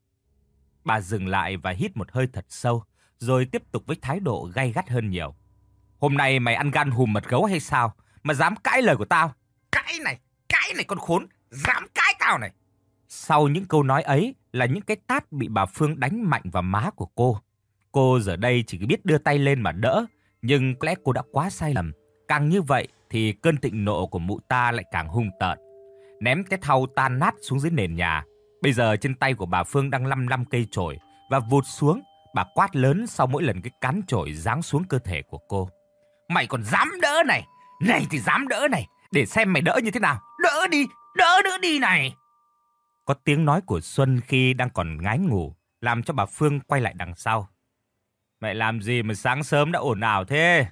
Bà dừng lại và hít một hơi thật sâu, rồi tiếp tục với thái độ gay gắt hơn nhiều. Hôm nay mày ăn gan hùm mật gấu hay sao mà dám cãi lời của tao? Cãi này con khốn, dám cãi tao này. Sau những câu nói ấy là những cái tát bị bà Phương đánh mạnh vào má của cô. Cô giờ đây chỉ biết đưa tay lên mà đỡ, nhưng có lẽ cô đã quá sai lầm. Càng như vậy thì cơn thịnh nộ của mụ ta lại càng hung tợn. Ném cái thau tan nát xuống dưới nền nhà. Bây giờ trên tay của bà Phương đang lăm lăm cây chổi và vụt xuống, bà quát lớn sau mỗi lần cái cán chổi giáng xuống cơ thể của cô. Mày còn dám đỡ này, này thì dám đỡ này, để xem mày đỡ như thế nào. Đỡ nữa đi này. Có tiếng nói của Xuân khi đang còn ngái ngủ, làm cho bà Phương quay lại đằng sau. Mẹ làm gì mà sáng sớm đã ồn ào thế?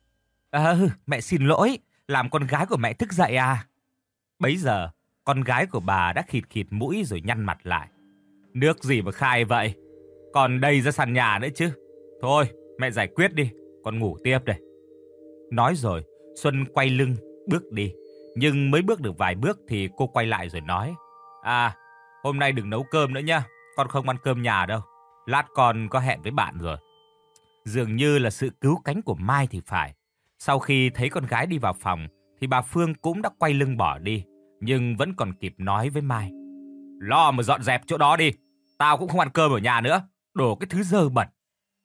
Mẹ xin lỗi, làm con gái của mẹ thức dậy à? Bấy giờ, con gái của bà đã khịt khịt mũi rồi nhăn mặt lại. Nước gì mà khai vậy? Còn đây ra sàn nhà nữa chứ. Thôi, mẹ giải quyết đi, con ngủ tiếp đây. Nói rồi, Xuân quay lưng, bước đi. Nhưng mới bước được vài bước thì cô quay lại rồi nói. Hôm nay đừng nấu cơm nữa nhá, con không ăn cơm nhà đâu. Lát con có hẹn với bạn rồi. Dường như là sự cứu cánh của Mai thì phải. Sau khi thấy con gái đi vào phòng, thì bà Phương cũng đã quay lưng bỏ đi, nhưng vẫn còn kịp nói với Mai. Lo mà dọn dẹp chỗ đó đi, tao cũng không ăn cơm ở nhà nữa, đổ cái thứ dơ bẩn.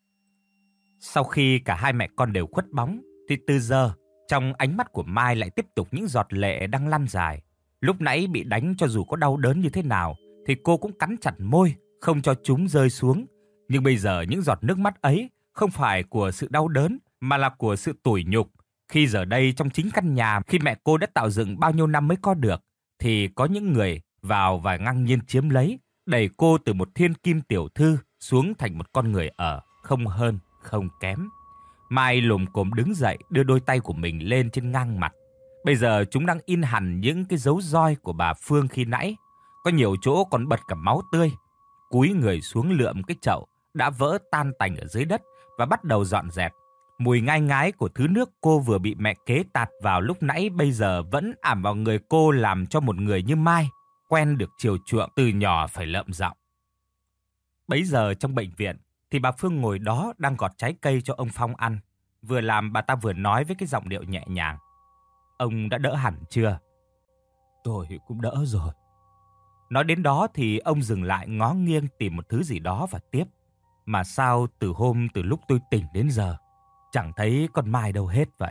Sau khi cả hai mẹ con đều khuất bóng, thì từ giờ, trong ánh mắt của Mai lại tiếp tục những giọt lệ đang lăn dài. Lúc nãy bị đánh cho dù có đau đớn như thế nào, thì cô cũng cắn chặt môi, không cho chúng rơi xuống. Nhưng bây giờ những giọt nước mắt ấy không phải của sự đau đớn, mà là của sự tủi nhục. Khi giờ đây trong chính căn nhà, khi mẹ cô đã tạo dựng bao nhiêu năm mới có được, thì có những người vào và ngang nhiên chiếm lấy, đẩy cô từ một thiên kim tiểu thư xuống thành một con người ở, không hơn, không kém. Mai lồm cồm đứng dậy, đưa đôi tay của mình lên trên ngang mặt. Bây giờ chúng đang in hẳn những cái dấu roi của bà Phương khi nãy. Có nhiều chỗ còn bật cả máu tươi. Cúi người xuống lượm cái chậu đã vỡ tan tành ở dưới đất và bắt đầu dọn dẹp. Mùi ngai ngái của thứ nước cô vừa bị mẹ kế tạt vào lúc nãy bây giờ vẫn ảm vào người cô, làm cho một người như Mai quen được chiều chuộng từ nhỏ phải lợm giọng. Bấy giờ trong bệnh viện thì bà Phương ngồi đó đang gọt trái cây cho ông Phong ăn. Vừa làm bà ta vừa nói với cái giọng điệu nhẹ nhàng. Ông đã đỡ hẳn chưa? Tôi cũng đỡ rồi. Nói đến đó thì ông dừng lại ngó nghiêng tìm một thứ gì đó và tiếp. Mà sao từ lúc tôi tỉnh đến giờ, chẳng thấy con Mai đâu hết vậy?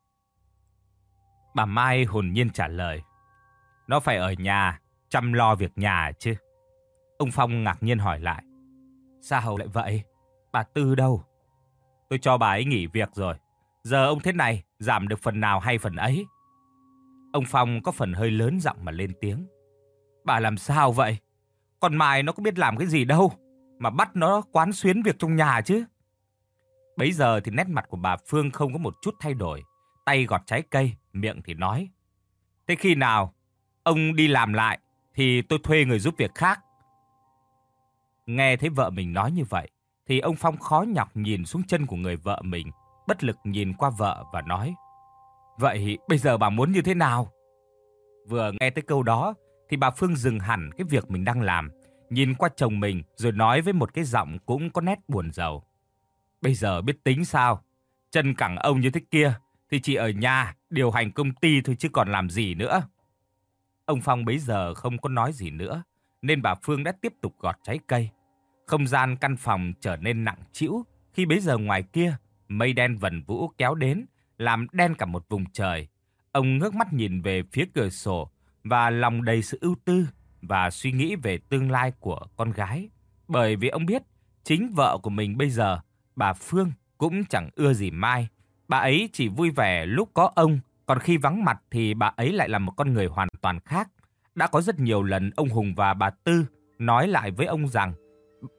Bà Mai hồn nhiên trả lời. Nó phải ở nhà, chăm lo việc nhà chứ. Ông Phong ngạc nhiên hỏi lại. Sao lại vậy? Bà Tư đâu? Tôi cho bà ấy nghỉ việc rồi. Giờ ông thế này, giảm được phần nào hay phần ấy. Ông Phong có phần hơi lớn giọng mà lên tiếng. Bà làm sao vậy? Con Mai nó có biết làm cái gì đâu, mà bắt nó quán xuyến việc trong nhà chứ. Bấy giờ thì nét mặt của bà Phương không có một chút thay đổi. Tay gọt trái cây, miệng thì nói. Thế khi nào ông đi làm lại thì tôi thuê người giúp việc khác. Nghe thấy vợ mình nói như vậy, thì ông Phong khó nhọc nhìn xuống chân của người vợ mình, bất lực nhìn qua vợ và nói. Vậy bây giờ bà muốn như thế nào? Vừa nghe tới câu đó, thì bà Phương dừng hẳn cái việc mình đang làm, nhìn qua chồng mình rồi nói với một cái giọng cũng có nét buồn rầu. Bây giờ biết tính sao? Chân cẳng ông như thế kia thì chỉ ở nhà điều hành công ty thôi chứ còn làm gì nữa. Ông Phong bấy giờ không có nói gì nữa, nên bà Phương đã tiếp tục gọt trái cây. Không gian căn phòng trở nên nặng trĩu khi bấy giờ ngoài kia mây đen vần vũ kéo đến, làm đen cả một vùng trời. Ông ngước mắt nhìn về phía cửa sổ và lòng đầy sự ưu tư và suy nghĩ về tương lai của con gái. Bởi vì ông biết chính vợ của mình bây giờ, bà Phương, cũng chẳng ưa gì Mai. Bà ấy chỉ vui vẻ lúc có ông, còn khi vắng mặt thì bà ấy lại là một con người hoàn toàn khác. Đã có rất nhiều lần ông Hùng và bà Tư nói lại với ông rằng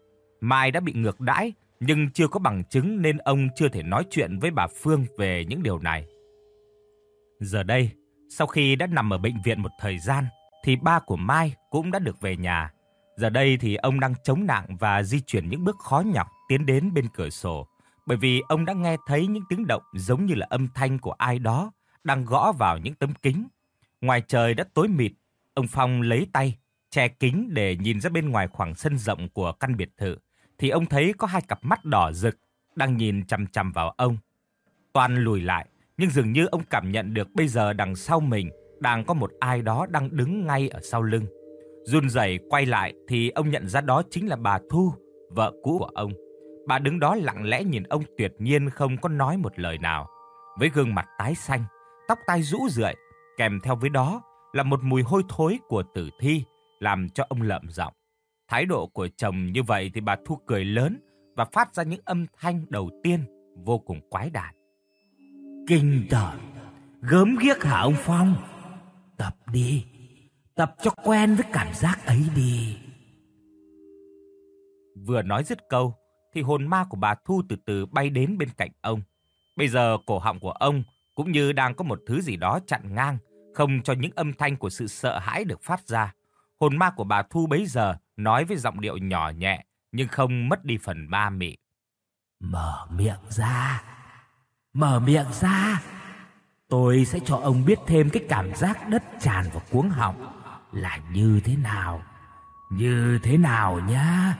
Mai đã bị ngược đãi, nhưng chưa có bằng chứng nên ông chưa thể nói chuyện với bà Phương về những điều này. Giờ đây, sau khi đã nằm ở bệnh viện một thời gian, thì ba của Mai cũng đã được về nhà. Giờ đây thì ông đang chống nạng và di chuyển những bước khó nhọc tiến đến bên cửa sổ, bởi vì ông đã nghe thấy những tiếng động giống như là âm thanh của ai đó đang gõ vào những tấm kính. Ngoài trời đã tối mịt, ông Phong lấy tay che kính để nhìn ra bên ngoài khoảng sân rộng của căn biệt thự, thì ông thấy có hai cặp mắt đỏ rực đang nhìn chằm chằm vào ông. Toàn lùi lại, nhưng dường như ông cảm nhận được bây giờ đằng sau mình đang có một ai đó đang đứng ngay ở sau lưng. Run rẩy quay lại thì ông nhận ra đó chính là bà Thu, vợ cũ của ông. Bà đứng đó lặng lẽ nhìn ông tuyệt nhiên không có nói một lời nào. Với gương mặt tái xanh, tóc tai rũ rượi, kèm theo với đó là một mùi hôi thối của tử thi làm cho ông lợm giọng. Thái độ của chồng như vậy thì bà Thu cười lớn và phát ra những âm thanh đầu tiên vô cùng quái đản. Kinh tởm, gớm ghiếc hả ông Phong? Tập đi, tập cho quen với cảm giác ấy đi. Vừa nói dứt câu thì hồn ma của bà Thu từ từ bay đến bên cạnh ông. Bây giờ cổ họng của ông cũng như đang có một thứ gì đó chặn ngang, không cho những âm thanh của sự sợ hãi được phát ra. Hồn ma của bà Thu bấy giờ nói với giọng điệu nhỏ nhẹ nhưng không mất đi phần ma mị. Mở miệng ra, mở miệng ra. Tôi sẽ cho ông biết thêm cái cảm giác đất tràn vào cuống họng là như thế nào nhá.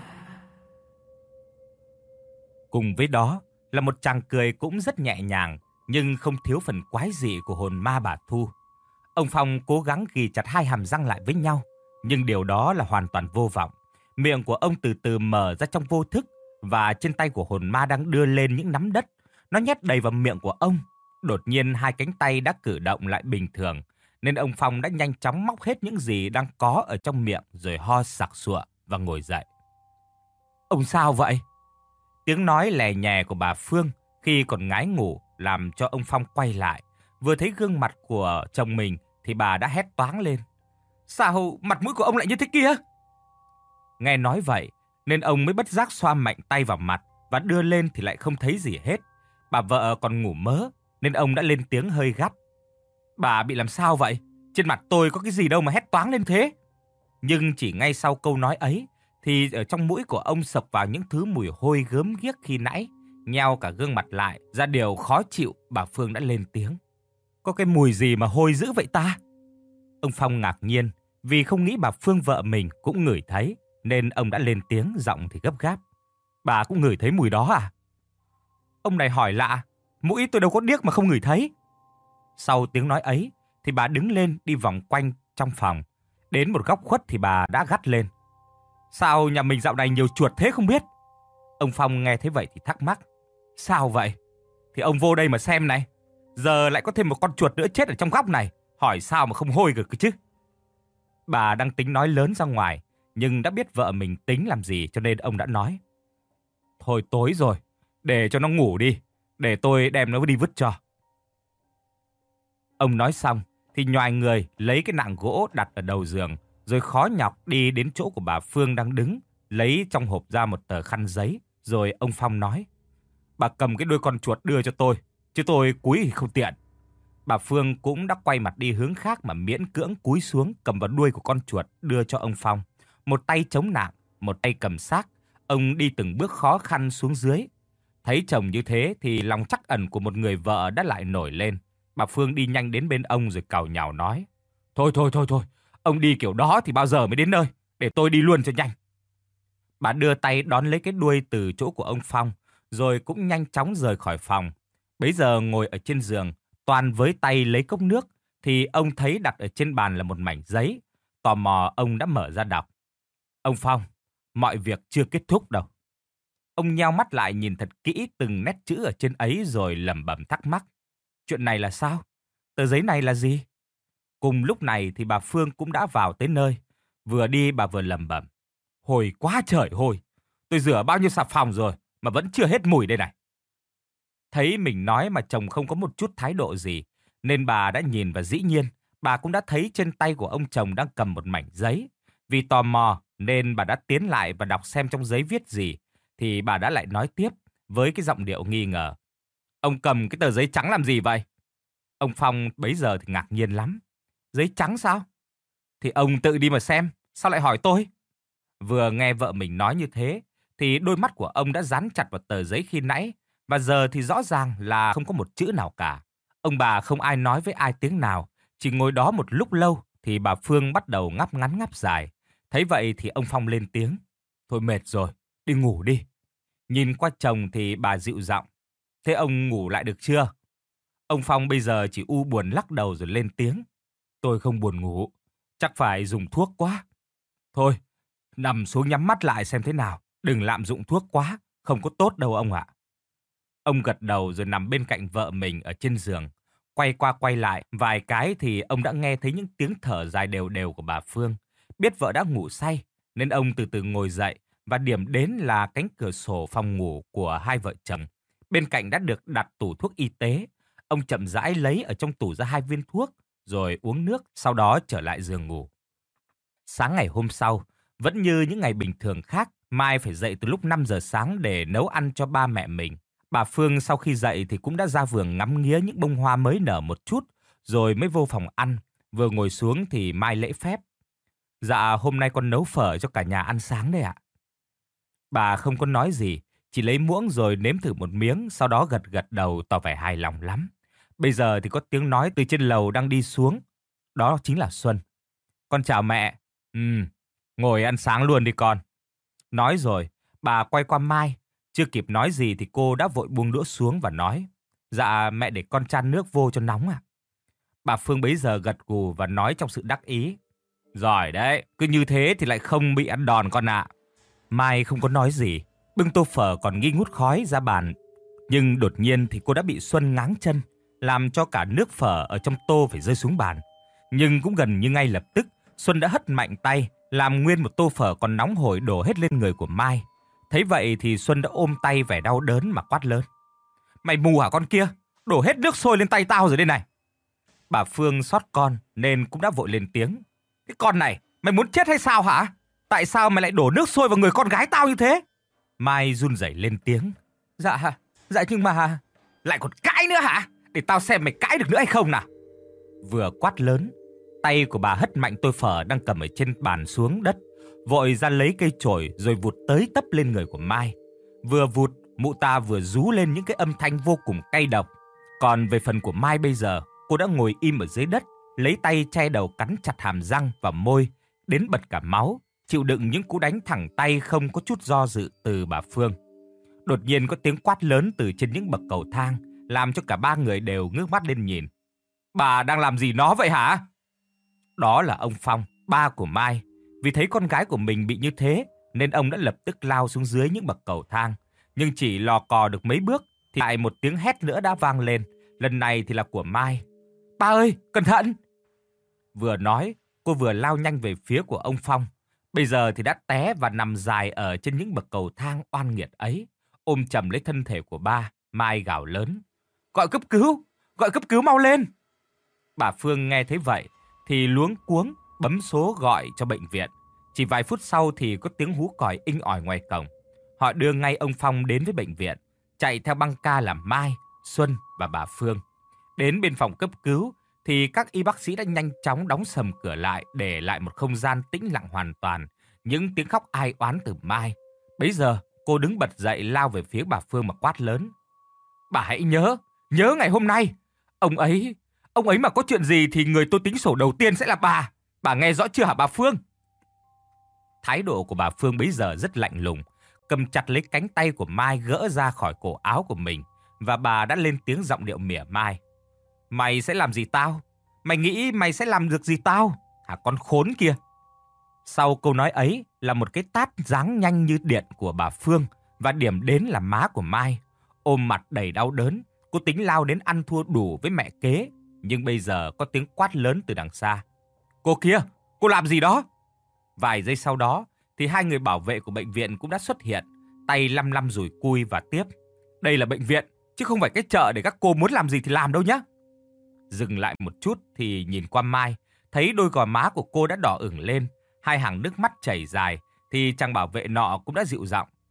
Cùng với đó là một tràng cười cũng rất nhẹ nhàng, nhưng không thiếu phần quái dị của hồn ma bà Thu. Ông Phong cố gắng ghì chặt hai hàm răng lại với nhau, nhưng điều đó là hoàn toàn vô vọng. Miệng của ông từ từ mở ra trong vô thức, và trên tay của hồn ma đang đưa lên những nắm đất. Nó nhét đầy vào miệng của ông. Đột nhiên hai cánh tay đã cử động lại bình thường, nên ông Phong đã nhanh chóng móc hết những gì đang có ở trong miệng rồi ho sặc sụa và ngồi dậy. Ông sao vậy? Tiếng nói lè nhè của bà Phương khi còn ngái ngủ làm cho ông Phong quay lại. Vừa thấy gương mặt của chồng mình thì bà đã hét toáng lên. Sao mặt mũi của ông lại như thế kia? Nghe nói vậy nên ông mới bất giác xoa mạnh tay vào mặt và đưa lên thì lại không thấy gì hết. Bà vợ còn ngủ mớ nên ông đã lên tiếng hơi gắt. Bà bị làm sao vậy? Trên mặt tôi có cái gì đâu mà hét toáng lên thế? Nhưng chỉ ngay sau câu nói ấy thì ở trong mũi của ông sộc vào những thứ mùi hôi gớm ghiếc khi nãy. Nheo cả gương mặt lại ra điều khó chịu, bà Phương đã lên tiếng. Có cái mùi gì mà hôi dữ vậy ta? Ông Phong ngạc nhiên vì không nghĩ bà Phương vợ mình cũng ngửi thấy, nên ông đã lên tiếng, giọng thì gấp gáp. Bà cũng ngửi thấy mùi đó à? Ông này hỏi lạ, mũi tôi đâu có điếc mà không ngửi thấy. Sau tiếng nói ấy thì bà đứng lên đi vòng quanh trong phòng. Đến một góc khuất thì bà đã gắt lên. Sao nhà mình dạo này nhiều chuột thế không biết? Ông Phong nghe thấy vậy thì thắc mắc. Sao vậy? Thì ông vô đây mà xem này. Giờ lại có thêm một con chuột nữa chết ở trong góc này. Hỏi sao mà không hôi được chứ? Bà đang tính nói lớn ra ngoài, nhưng đã biết vợ mình tính làm gì cho nên ông đã nói. Thôi tối rồi, để cho nó ngủ đi. Để tôi đem nó đi vứt cho. Ông nói xong thì nhoài người lấy cái nạng gỗ đặt ở đầu giường, rồi khó nhọc đi đến chỗ của bà Phương đang đứng, lấy trong hộp ra một tờ khăn giấy, rồi ông Phong nói. Bà cầm cái đuôi con chuột đưa cho tôi, chứ tôi cúi thì không tiện. Bà Phương cũng đã quay mặt đi hướng khác mà miễn cưỡng cúi xuống cầm vào đuôi của con chuột đưa cho ông Phong. Một tay chống nạng, một tay cầm xác, ông đi từng bước khó khăn xuống dưới. Thấy chồng như thế thì lòng trắc ẩn của một người vợ đã lại nổi lên. Bà Phương đi nhanh đến bên ông rồi càu nhàu nói. Thôi, ông đi kiểu đó thì bao giờ mới đến nơi, để tôi đi luôn cho nhanh. Bà đưa tay đón lấy cái đuôi từ chỗ của ông Phong, rồi cũng nhanh chóng rời khỏi phòng. Bấy giờ ngồi ở trên giường, Toàn với tay lấy cốc nước, thì ông thấy đặt ở trên bàn là một mảnh giấy. Tò mò ông đã mở ra đọc. Ông Phong, mọi việc chưa kết thúc đâu. Ông nheo mắt lại nhìn thật kỹ từng nét chữ ở trên ấy rồi lẩm bẩm thắc mắc. Chuyện này là sao? Tờ giấy này là gì? Cùng lúc này thì bà Phương cũng đã vào tới nơi. Vừa đi bà vừa lẩm bẩm. Hôi quá trời hôi. Tôi rửa bao nhiêu xà phòng rồi mà vẫn chưa hết mùi đây này. Thấy mình nói mà chồng không có một chút thái độ gì, nên bà đã nhìn và dĩ nhiên bà cũng đã thấy trên tay của ông chồng đang cầm một mảnh giấy. Vì tò mò nên bà đã tiến lại và đọc xem trong giấy viết gì. thì bà đã lại nói tiếp với cái giọng điệu nghi ngờ. Ông cầm cái tờ giấy trắng làm gì vậy? Ông Phong bấy giờ thì ngạc nhiên lắm. Giấy trắng sao? Thì ông tự đi mà xem, sao lại hỏi tôi? Vừa nghe vợ mình nói như thế, thì đôi mắt của ông đã dán chặt vào tờ giấy khi nãy, và giờ thì rõ ràng là không có một chữ nào cả. Ông bà không ai nói với ai tiếng nào, chỉ ngồi đó một lúc lâu thì bà Phương bắt đầu ngáp ngắn ngáp dài. Thấy vậy thì ông Phong lên tiếng. Thôi mệt rồi, đi ngủ đi. Nhìn qua chồng thì bà dịu giọng. Thế ông ngủ lại được chưa? Ông Phong bây giờ chỉ u buồn lắc đầu rồi lên tiếng. Tôi không buồn ngủ, chắc phải dùng thuốc quá. Thôi, nằm xuống nhắm mắt lại xem thế nào, đừng lạm dụng thuốc quá, không có tốt đâu ông ạ. Ông gật đầu rồi nằm bên cạnh vợ mình ở trên giường. Quay qua quay lại vài cái thì ông đã nghe thấy những tiếng thở dài đều đều của bà Phương. Biết vợ đã ngủ say nên ông từ từ ngồi dậy và điểm đến là cánh cửa sổ phòng ngủ của hai vợ chồng. Bên cạnh đã được đặt tủ thuốc y tế. Ông chậm rãi lấy ở trong tủ ra 2 viên thuốc rồi uống nước, sau đó trở lại giường ngủ. Sáng ngày hôm sau, vẫn như những ngày bình thường khác, Mai phải dậy từ lúc 5 giờ sáng để nấu ăn cho ba mẹ mình. Bà Phương sau khi dậy thì cũng đã ra vườn ngắm nghía những bông hoa mới nở một chút, rồi mới vô phòng ăn. Vừa ngồi xuống thì Mai lễ phép. Dạ, hôm nay con nấu phở cho cả nhà ăn sáng đây ạ. Bà không có nói gì, chỉ lấy muỗng rồi nếm thử một miếng, sau đó gật gật đầu tỏ vẻ hài lòng lắm. Bây giờ thì có tiếng nói từ trên lầu đang đi xuống. Đó chính là Xuân. Con chào mẹ. Ngồi ăn sáng luôn đi con. Nói rồi, bà quay qua Mai. Chưa kịp nói gì thì cô đã vội buông đũa xuống và nói. Dạ, mẹ để con chan nước vô cho nóng ạ. Bà Phương bấy giờ gật gù và nói trong sự đắc ý. Giỏi đấy, cứ như thế thì lại không bị ăn đòn con ạ. Mai không có nói gì, bưng tô phở còn nghi ngút khói ra bàn. Nhưng đột nhiên thì cô đã bị Xuân ngáng chân, làm cho cả nước phở ở trong tô phải rơi xuống bàn. Nhưng cũng gần như ngay lập tức, Xuân đã hất mạnh tay, làm nguyên một tô phở còn nóng hổi đổ hết lên người của Mai. Thấy vậy thì Xuân đã ôm tay vẻ đau đớn mà quát lớn. Mày mù hả con kia? Đổ hết nước sôi lên tay tao rồi đây này. Bà Phương xót con nên cũng đã vội lên tiếng. Cái con này, mày muốn chết hay sao hả? Tại sao mày lại đổ nước sôi vào người con gái tao như thế? Mai run rẩy lên tiếng. Dạ nhưng mà... Lại còn cãi nữa hả? Để tao xem mày cãi được nữa hay không nào. Vừa quát lớn, tay của bà hất mạnh tô phở đang cầm ở trên bàn xuống đất, vội ra lấy cây chổi rồi vụt tới tấp lên người của Mai. Vừa vụt, mụ ta vừa rú lên những cái âm thanh vô cùng cay độc. Còn về phần của Mai bây giờ, cô đã ngồi im ở dưới đất, lấy tay che đầu cắn chặt hàm răng và môi, đến bật cả máu, chịu đựng những cú đánh thẳng tay không có chút do dự từ bà Phương. Đột nhiên có tiếng quát lớn từ trên những bậc cầu thang, làm cho cả ba người đều ngước mắt lên nhìn. Bà đang làm gì nó vậy hả? Đó là ông Phong, ba của Mai. Vì thấy con gái của mình bị như thế, nên ông đã lập tức lao xuống dưới những bậc cầu thang. Nhưng chỉ lò cò được mấy bước, thì lại một tiếng hét nữa đã vang lên. Lần này thì là của Mai. Ba ơi, cẩn thận! Vừa nói, cô vừa lao nhanh về phía của ông Phong. Bây giờ thì đã té và nằm dài ở trên những bậc cầu thang oan nghiệt ấy. Ôm chầm lấy thân thể của ba, Mai gào lớn. Gọi cấp cứu mau lên! Bà Phương nghe thấy vậy thì luống cuống bấm số gọi cho bệnh viện. Chỉ vài phút sau thì có tiếng hú còi inh ỏi ngoài cổng. Họ đưa ngay ông Phong đến với bệnh viện, chạy theo băng ca là Mai, Xuân và bà Phương. Đến bên phòng cấp cứu thì các y bác sĩ đã nhanh chóng đóng sầm cửa lại, để lại một không gian tĩnh lặng hoàn toàn, những tiếng khóc ai oán từ Mai. Bấy giờ cô đứng bật dậy lao về phía bà Phương mà quát lớn. Bà hãy nhớ ngày hôm nay, ông ấy mà có chuyện gì thì người tôi tính sổ đầu tiên sẽ là bà. Bà nghe rõ chưa hả bà Phương? Thái độ của bà Phương bấy giờ rất lạnh lùng, cầm chặt lấy cánh tay của Mai gỡ ra khỏi cổ áo của mình, và bà đã lên tiếng giọng điệu mỉa mai. Mày sẽ làm gì tao? Mày nghĩ mày sẽ làm được gì tao? Hả con khốn kia? Sau câu nói ấy là một cái tát giáng nhanh như điện của bà Phương, và điểm đến là má của Mai. Ôm mặt đầy đau đớn, cô tính lao đến ăn thua đủ với mẹ kế. Nhưng bây giờ có tiếng quát lớn từ đằng xa. Cô kia, cô làm gì đó? Vài giây sau đó thì hai người bảo vệ của bệnh viện cũng đã xuất hiện, tay lăm lăm dùi cui và tiếp. Đây là bệnh viện, chứ không phải cái chợ để các cô muốn làm gì thì làm đâu nhá. Dừng lại một chút thì nhìn qua Mai, thấy đôi gò má của cô đã đỏ ửng lên, hai hàng nước mắt chảy dài, thì chàng bảo vệ nọ cũng đã dịu giọng.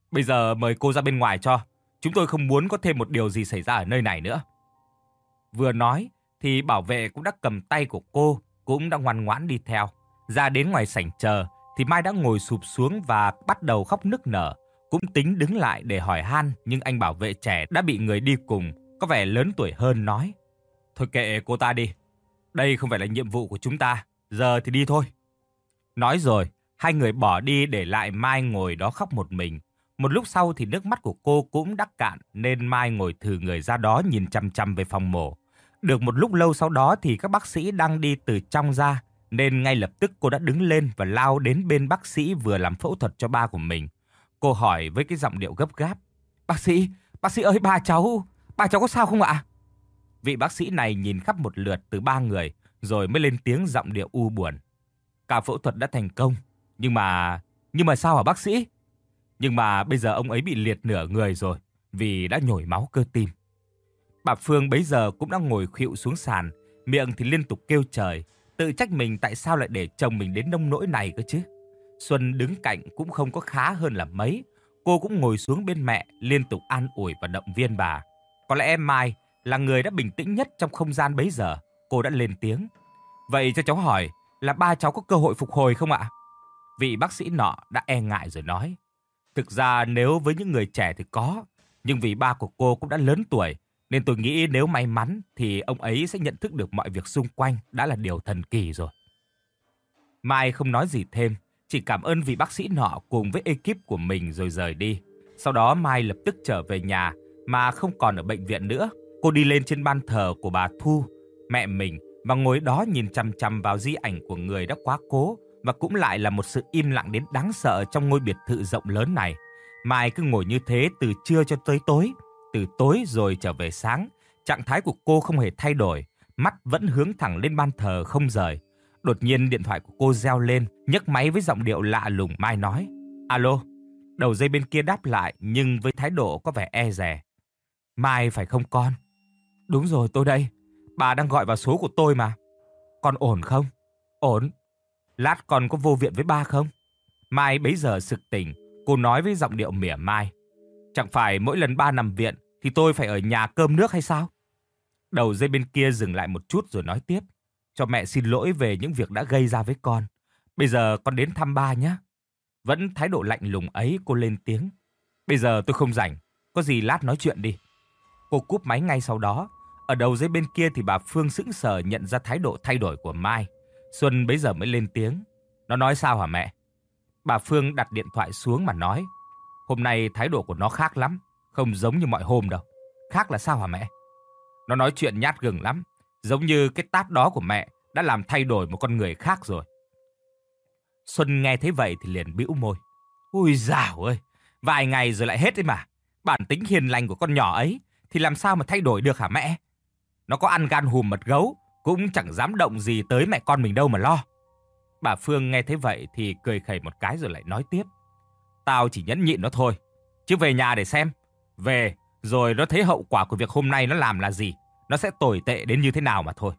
Bây giờ mời cô ra bên ngoài cho. Chúng tôi không muốn có thêm một điều gì xảy ra ở nơi này nữa. Vừa nói thì bảo vệ cũng đã cầm tay của cô, cũng đã ngoan ngoãn đi theo. Ra đến ngoài sảnh chờ thì Mai đã ngồi sụp xuống và bắt đầu khóc nức nở. Cũng tính đứng lại để hỏi han, nhưng anh bảo vệ trẻ đã bị người đi cùng, có vẻ lớn tuổi hơn, nói: Thôi kệ cô ta đi. Đây không phải là nhiệm vụ của chúng ta. Giờ thì đi thôi. Nói rồi, hai người bỏ đi để lại Mai ngồi đó khóc một mình. Một lúc sau thì nước mắt của cô cũng đắc cạn nên Mai ngồi thừ người ra đó nhìn chằm chằm về phòng mổ. Được một lúc lâu sau đó thì các bác sĩ đang đi từ trong ra, nên ngay lập tức cô đã đứng lên và lao đến bên bác sĩ vừa làm phẫu thuật cho ba của mình. Cô hỏi với cái giọng điệu gấp gáp: bác sĩ ơi, ba cháu có sao không ạ? Vị bác sĩ này nhìn khắp một lượt từ ba người rồi mới lên tiếng giọng điệu u buồn: Ca phẫu thuật đã thành công, nhưng mà sao hả bác sĩ? Nhưng mà bây giờ ông ấy bị liệt nửa người rồi vì đã nhồi máu cơ tim. Bà Phương bấy giờ cũng đã ngồi khuỵu xuống sàn, miệng thì liên tục kêu trời, tự trách mình tại sao lại để chồng mình đến nông nỗi này cơ chứ. Xuân đứng cạnh cũng không có khá hơn là mấy. Cô cũng ngồi xuống bên mẹ, liên tục an ủi và động viên bà. Có lẽ em Mai là người đã bình tĩnh nhất trong không gian bấy giờ. Cô đã lên tiếng: Vậy cho cháu hỏi là ba cháu có cơ hội phục hồi không ạ? Vị bác sĩ nọ đã e ngại rồi nói: Thực ra nếu với những người trẻ thì có, nhưng vì ba của cô cũng đã lớn tuổi, nên tôi nghĩ nếu may mắn thì ông ấy sẽ nhận thức được mọi việc xung quanh đã là điều thần kỳ rồi. Mai không nói gì thêm, chỉ cảm ơn vị bác sĩ nọ cùng với ekip của mình rồi rời đi. Sau đó Mai lập tức trở về nhà mà không còn ở bệnh viện nữa. Cô đi lên trên ban thờ của bà Thu, mẹ mình, và ngồi đó nhìn chằm chằm vào di ảnh của người đã quá cố, và cũng lại là một sự im lặng đến đáng sợ trong ngôi biệt thự rộng lớn này. Mai cứ ngồi như thế từ trưa cho tới tối, từ tối rồi trở về sáng. Trạng thái của cô không hề thay đổi, mắt vẫn hướng thẳng lên ban thờ không rời. Đột nhiên điện thoại của cô reo lên, nhấc máy với giọng điệu lạ lùng. Mai nói: Alo. Đầu dây bên kia đáp lại nhưng với thái độ có vẻ e dè: Mai phải không con? Đúng rồi, tôi đây. Bà đang gọi vào số của tôi mà. Con ổn không? Ổn. Lát con có vô viện với ba không? Mai bấy giờ sực tỉnh, cô nói với giọng điệu mỉa mai: Chẳng phải mỗi lần ba nằm viện thì tôi phải ở nhà cơm nước hay sao? Đầu dây bên kia dừng lại một chút rồi nói tiếp: Cho mẹ xin lỗi về những việc đã gây ra với con. Bây giờ con đến thăm ba nhé. Vẫn thái độ lạnh lùng ấy, cô lên tiếng: Bây giờ tôi không rảnh, có gì lát nói chuyện đi. Cô cúp máy ngay sau đó. Ở đầu dây bên kia thì bà Phương sững sờ nhận ra thái độ thay đổi của Mai. Xuân bấy giờ mới lên tiếng: Nó nói sao hả mẹ? Bà Phương đặt điện thoại xuống mà nói: Hôm nay thái độ của nó khác lắm, không giống như mọi hôm đâu. Khác là sao hả mẹ? Nó nói chuyện nhát gừng lắm, giống như cái tát đó của mẹ đã làm thay đổi một con người khác rồi. Xuân nghe thấy vậy thì liền bĩu môi: Ui dào ơi, vài ngày rồi lại hết đấy mà. Bản tính hiền lành của con nhỏ ấy thì làm sao mà thay đổi được hả mẹ? Nó có ăn gan hùm mật gấu cũng chẳng dám động gì tới mẹ con mình đâu mà lo. Bà Phương nghe thấy vậy thì cười khẩy một cái rồi lại nói tiếp: Tao chỉ nhẫn nhịn nó thôi, chứ về nhà để xem. Về rồi nó thấy hậu quả của việc hôm nay nó làm là gì, nó sẽ tồi tệ đến như thế nào mà thôi.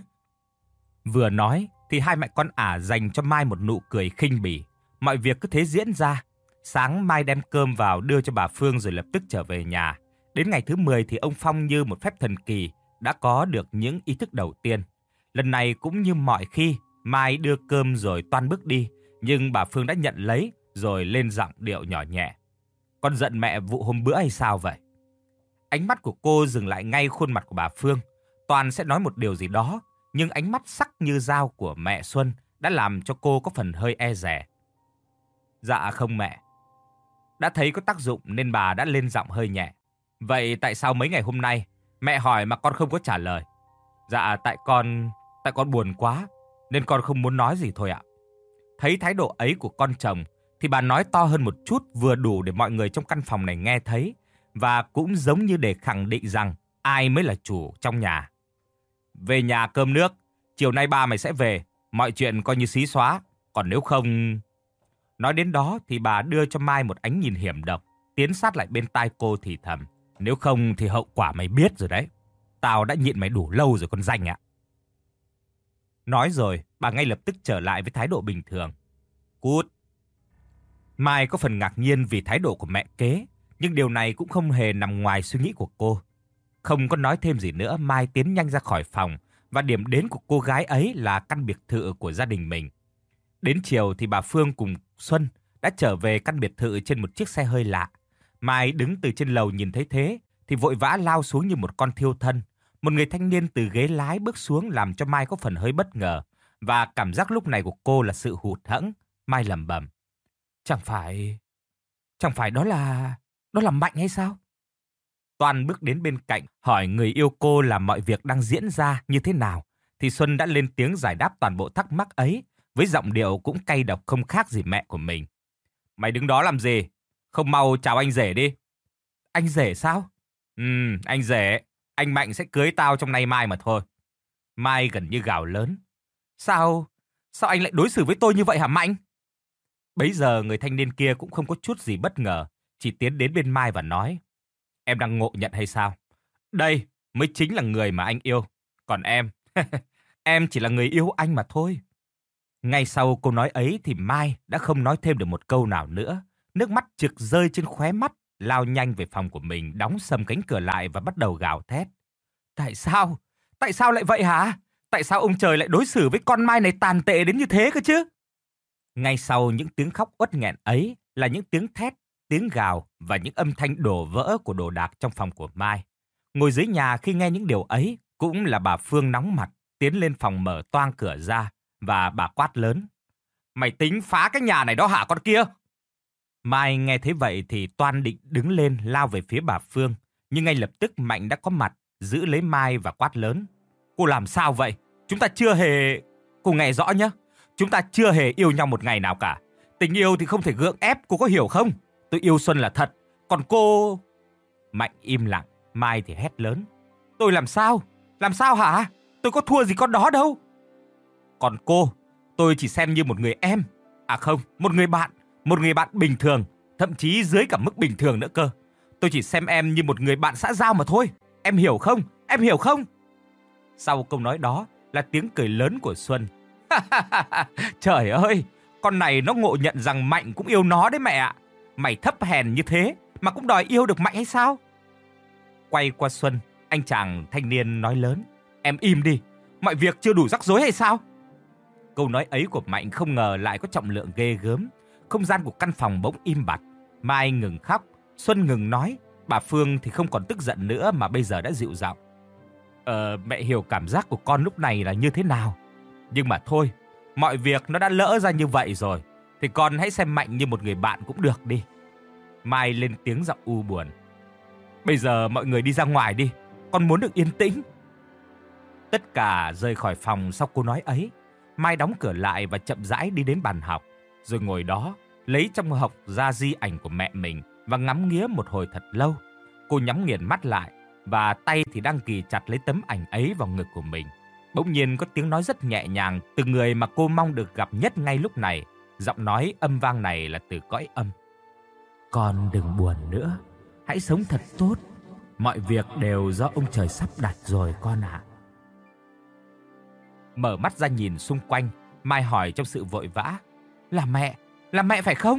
Vừa nói thì hai mẹ con ả dành cho Mai một nụ cười khinh bỉ. Mọi việc cứ thế diễn ra. Sáng Mai đem cơm vào đưa cho bà Phương rồi lập tức trở về nhà. Đến ngày thứ 10 thì ông Phong như một phép thần kỳ đã có được những ý thức đầu tiên. Lần này cũng như mọi khi, Mai đưa cơm rồi toan bước đi, nhưng bà Phương đã nhận lấy rồi lên giọng điệu nhỏ nhẹ: Con giận mẹ vụ hôm bữa hay sao vậy? Ánh mắt của cô dừng lại ngay khuôn mặt của bà Phương. Toàn sẽ nói một điều gì đó, nhưng ánh mắt sắc như dao của mẹ Xuân đã làm cho cô có phần hơi e dè. Dạ không mẹ. Đã thấy có tác dụng nên bà đã lên giọng hơi nhẹ: Vậy tại sao mấy ngày hôm nay mẹ hỏi mà con không có trả lời? Dạ tại con buồn quá nên con không muốn nói gì thôi ạ. Thấy thái độ ấy của con chồng thì bà nói to hơn một chút, vừa đủ để mọi người trong căn phòng này nghe thấy, và cũng giống như để khẳng định rằng ai mới là chủ trong nhà. Về nhà cơm nước, chiều nay ba mày sẽ về, mọi chuyện coi như xí xóa, còn nếu không... Nói đến đó thì bà đưa cho Mai một ánh nhìn hiểm độc, tiến sát lại bên tai cô thì thầm: Nếu không thì hậu quả mày biết rồi đấy. Tao đã nhịn mày đủ lâu rồi con danh ạ. Nói rồi, bà ngay lập tức trở lại với thái độ bình thường: Cút. Mai có phần ngạc nhiên vì thái độ của mẹ kế, nhưng điều này cũng không hề nằm ngoài suy nghĩ của cô. Không có nói thêm gì nữa, Mai tiến nhanh ra khỏi phòng và điểm đến của cô gái ấy là căn biệt thự của gia đình mình. Đến chiều thì bà Phương cùng Xuân đã trở về căn biệt thự trên một chiếc xe hơi lạ. Mai đứng từ trên lầu nhìn thấy thế thì vội vã lao xuống như một con thiêu thân. Một người thanh niên từ ghế lái bước xuống làm cho Mai có phần hơi bất ngờ, và cảm giác lúc này của cô là sự hụt hẫng. Mai lẩm bẩm: Chẳng phải đó là Mạnh hay sao? Toàn bước đến bên cạnh hỏi người yêu cô là mọi việc đang diễn ra như thế nào, thì Xuân đã lên tiếng giải đáp toàn bộ thắc mắc ấy với giọng điệu cũng cay độc không khác gì mẹ của mình. Mày đứng đó làm gì? Không mau chào anh rể đi. Anh rể sao? Anh rể. Anh Mạnh sẽ cưới tao trong nay mai mà thôi. Mai gần như gào lớn. Sao anh lại đối xử với tôi như vậy hả Mạnh? Bấy giờ người thanh niên kia cũng không có chút gì bất ngờ, chỉ tiến đến bên Mai và nói: Em đang ngộ nhận hay sao? Đây mới chính là người mà anh yêu. Còn em, em chỉ là người yêu anh mà thôi. Ngay sau câu nói ấy thì Mai đã không nói thêm được một câu nào nữa. Nước mắt trực rơi trên khóe mắt, lao nhanh về phòng của mình, đóng sầm cánh cửa lại và bắt đầu gào thét. Tại sao? Tại sao lại vậy hả? Tại sao ông trời lại đối xử với con Mai này tàn tệ đến như thế cơ chứ? Ngay sau những tiếng khóc uất nghẹn ấy là những tiếng thét, tiếng gào và những âm thanh đổ vỡ của đồ đạc trong phòng của Mai. Ngồi dưới nhà khi nghe những điều ấy cũng là bà Phương nóng mặt, tiến lên phòng mở toang cửa ra và bà quát lớn. Mày tính phá cái nhà này đó hả con kia? Mai nghe thấy vậy thì toan định đứng lên lao về phía bà Phương, nhưng ngay lập tức Mạnh đã có mặt, giữ lấy Mai và quát lớn. Cô làm sao vậy? Chúng ta chưa hề... Cô nghe rõ nhé, chúng ta chưa hề yêu nhau một ngày nào cả. Tình yêu thì không thể gượng ép, cô có hiểu không? Tôi yêu Xuân là thật, còn cô... Mạnh im lặng, Mai thì hét lớn. Tôi làm sao? Làm sao hả? Tôi có thua gì con đó đâu. Còn cô, tôi chỉ xem như một người em. À không, một người bạn bình thường, thậm chí dưới cả mức bình thường nữa cơ. Tôi chỉ xem em như một người bạn xã giao mà thôi. Em hiểu không? Em hiểu không? Sau câu nói đó là tiếng cười lớn của Xuân. Trời ơi, con này nó ngộ nhận rằng Mạnh cũng yêu nó đấy mẹ ạ. Mày thấp hèn như thế mà cũng đòi yêu được Mạnh hay sao? Quay qua Xuân, anh chàng thanh niên nói lớn. Em im đi, mọi việc chưa đủ rắc rối hay sao? Câu nói ấy của Mạnh không ngờ lại có trọng lượng ghê gớm. Không gian của căn phòng bỗng im bặt. Mai ngừng khóc, Xuân ngừng nói. Bà Phương thì không còn tức giận nữa mà bây giờ đã dịu giọng. Mẹ hiểu cảm giác của con lúc này là như thế nào. Nhưng mà thôi, mọi việc nó đã lỡ ra như vậy rồi, thì con hãy xem Mạnh như một người bạn cũng được đi. Mai lên tiếng giọng u buồn. Bây giờ mọi người đi ra ngoài đi, con muốn được yên tĩnh. Tất cả rời khỏi phòng sau câu nói ấy. Mai đóng cửa lại và chậm rãi đi đến bàn học, rồi ngồi đó, lấy trong hộc ra di ảnh của mẹ mình và ngắm nghía một hồi thật lâu. Cô nhắm nghiền mắt lại và tay thì đang ghì chặt lấy tấm ảnh ấy vào ngực của mình. Bỗng nhiên có tiếng nói rất nhẹ nhàng từ người mà cô mong được gặp nhất ngay lúc này. Giọng nói âm vang này là từ cõi âm. Con đừng buồn nữa, hãy sống thật tốt. Mọi việc đều do ông trời sắp đặt rồi con ạ. Mở mắt ra nhìn xung quanh, Mai hỏi trong sự vội vã. Là mẹ phải không?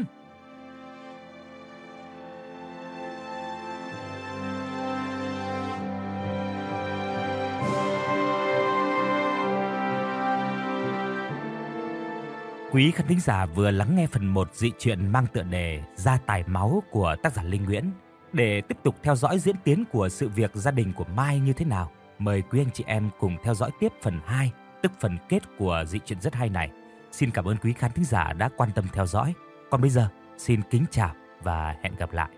Quý khán thính giả vừa lắng nghe phần 1 dị truyện mang tựa đề Gia tài máu của tác giả Linh Nguyễn. Để tiếp tục theo dõi diễn tiến của sự việc gia đình của Mai như thế nào, mời quý anh chị em cùng theo dõi tiếp phần 2, tức phần kết của dị truyện rất hay này. Xin cảm ơn quý khán thính giả đã quan tâm theo dõi. Còn bây giờ, xin kính chào và hẹn gặp lại.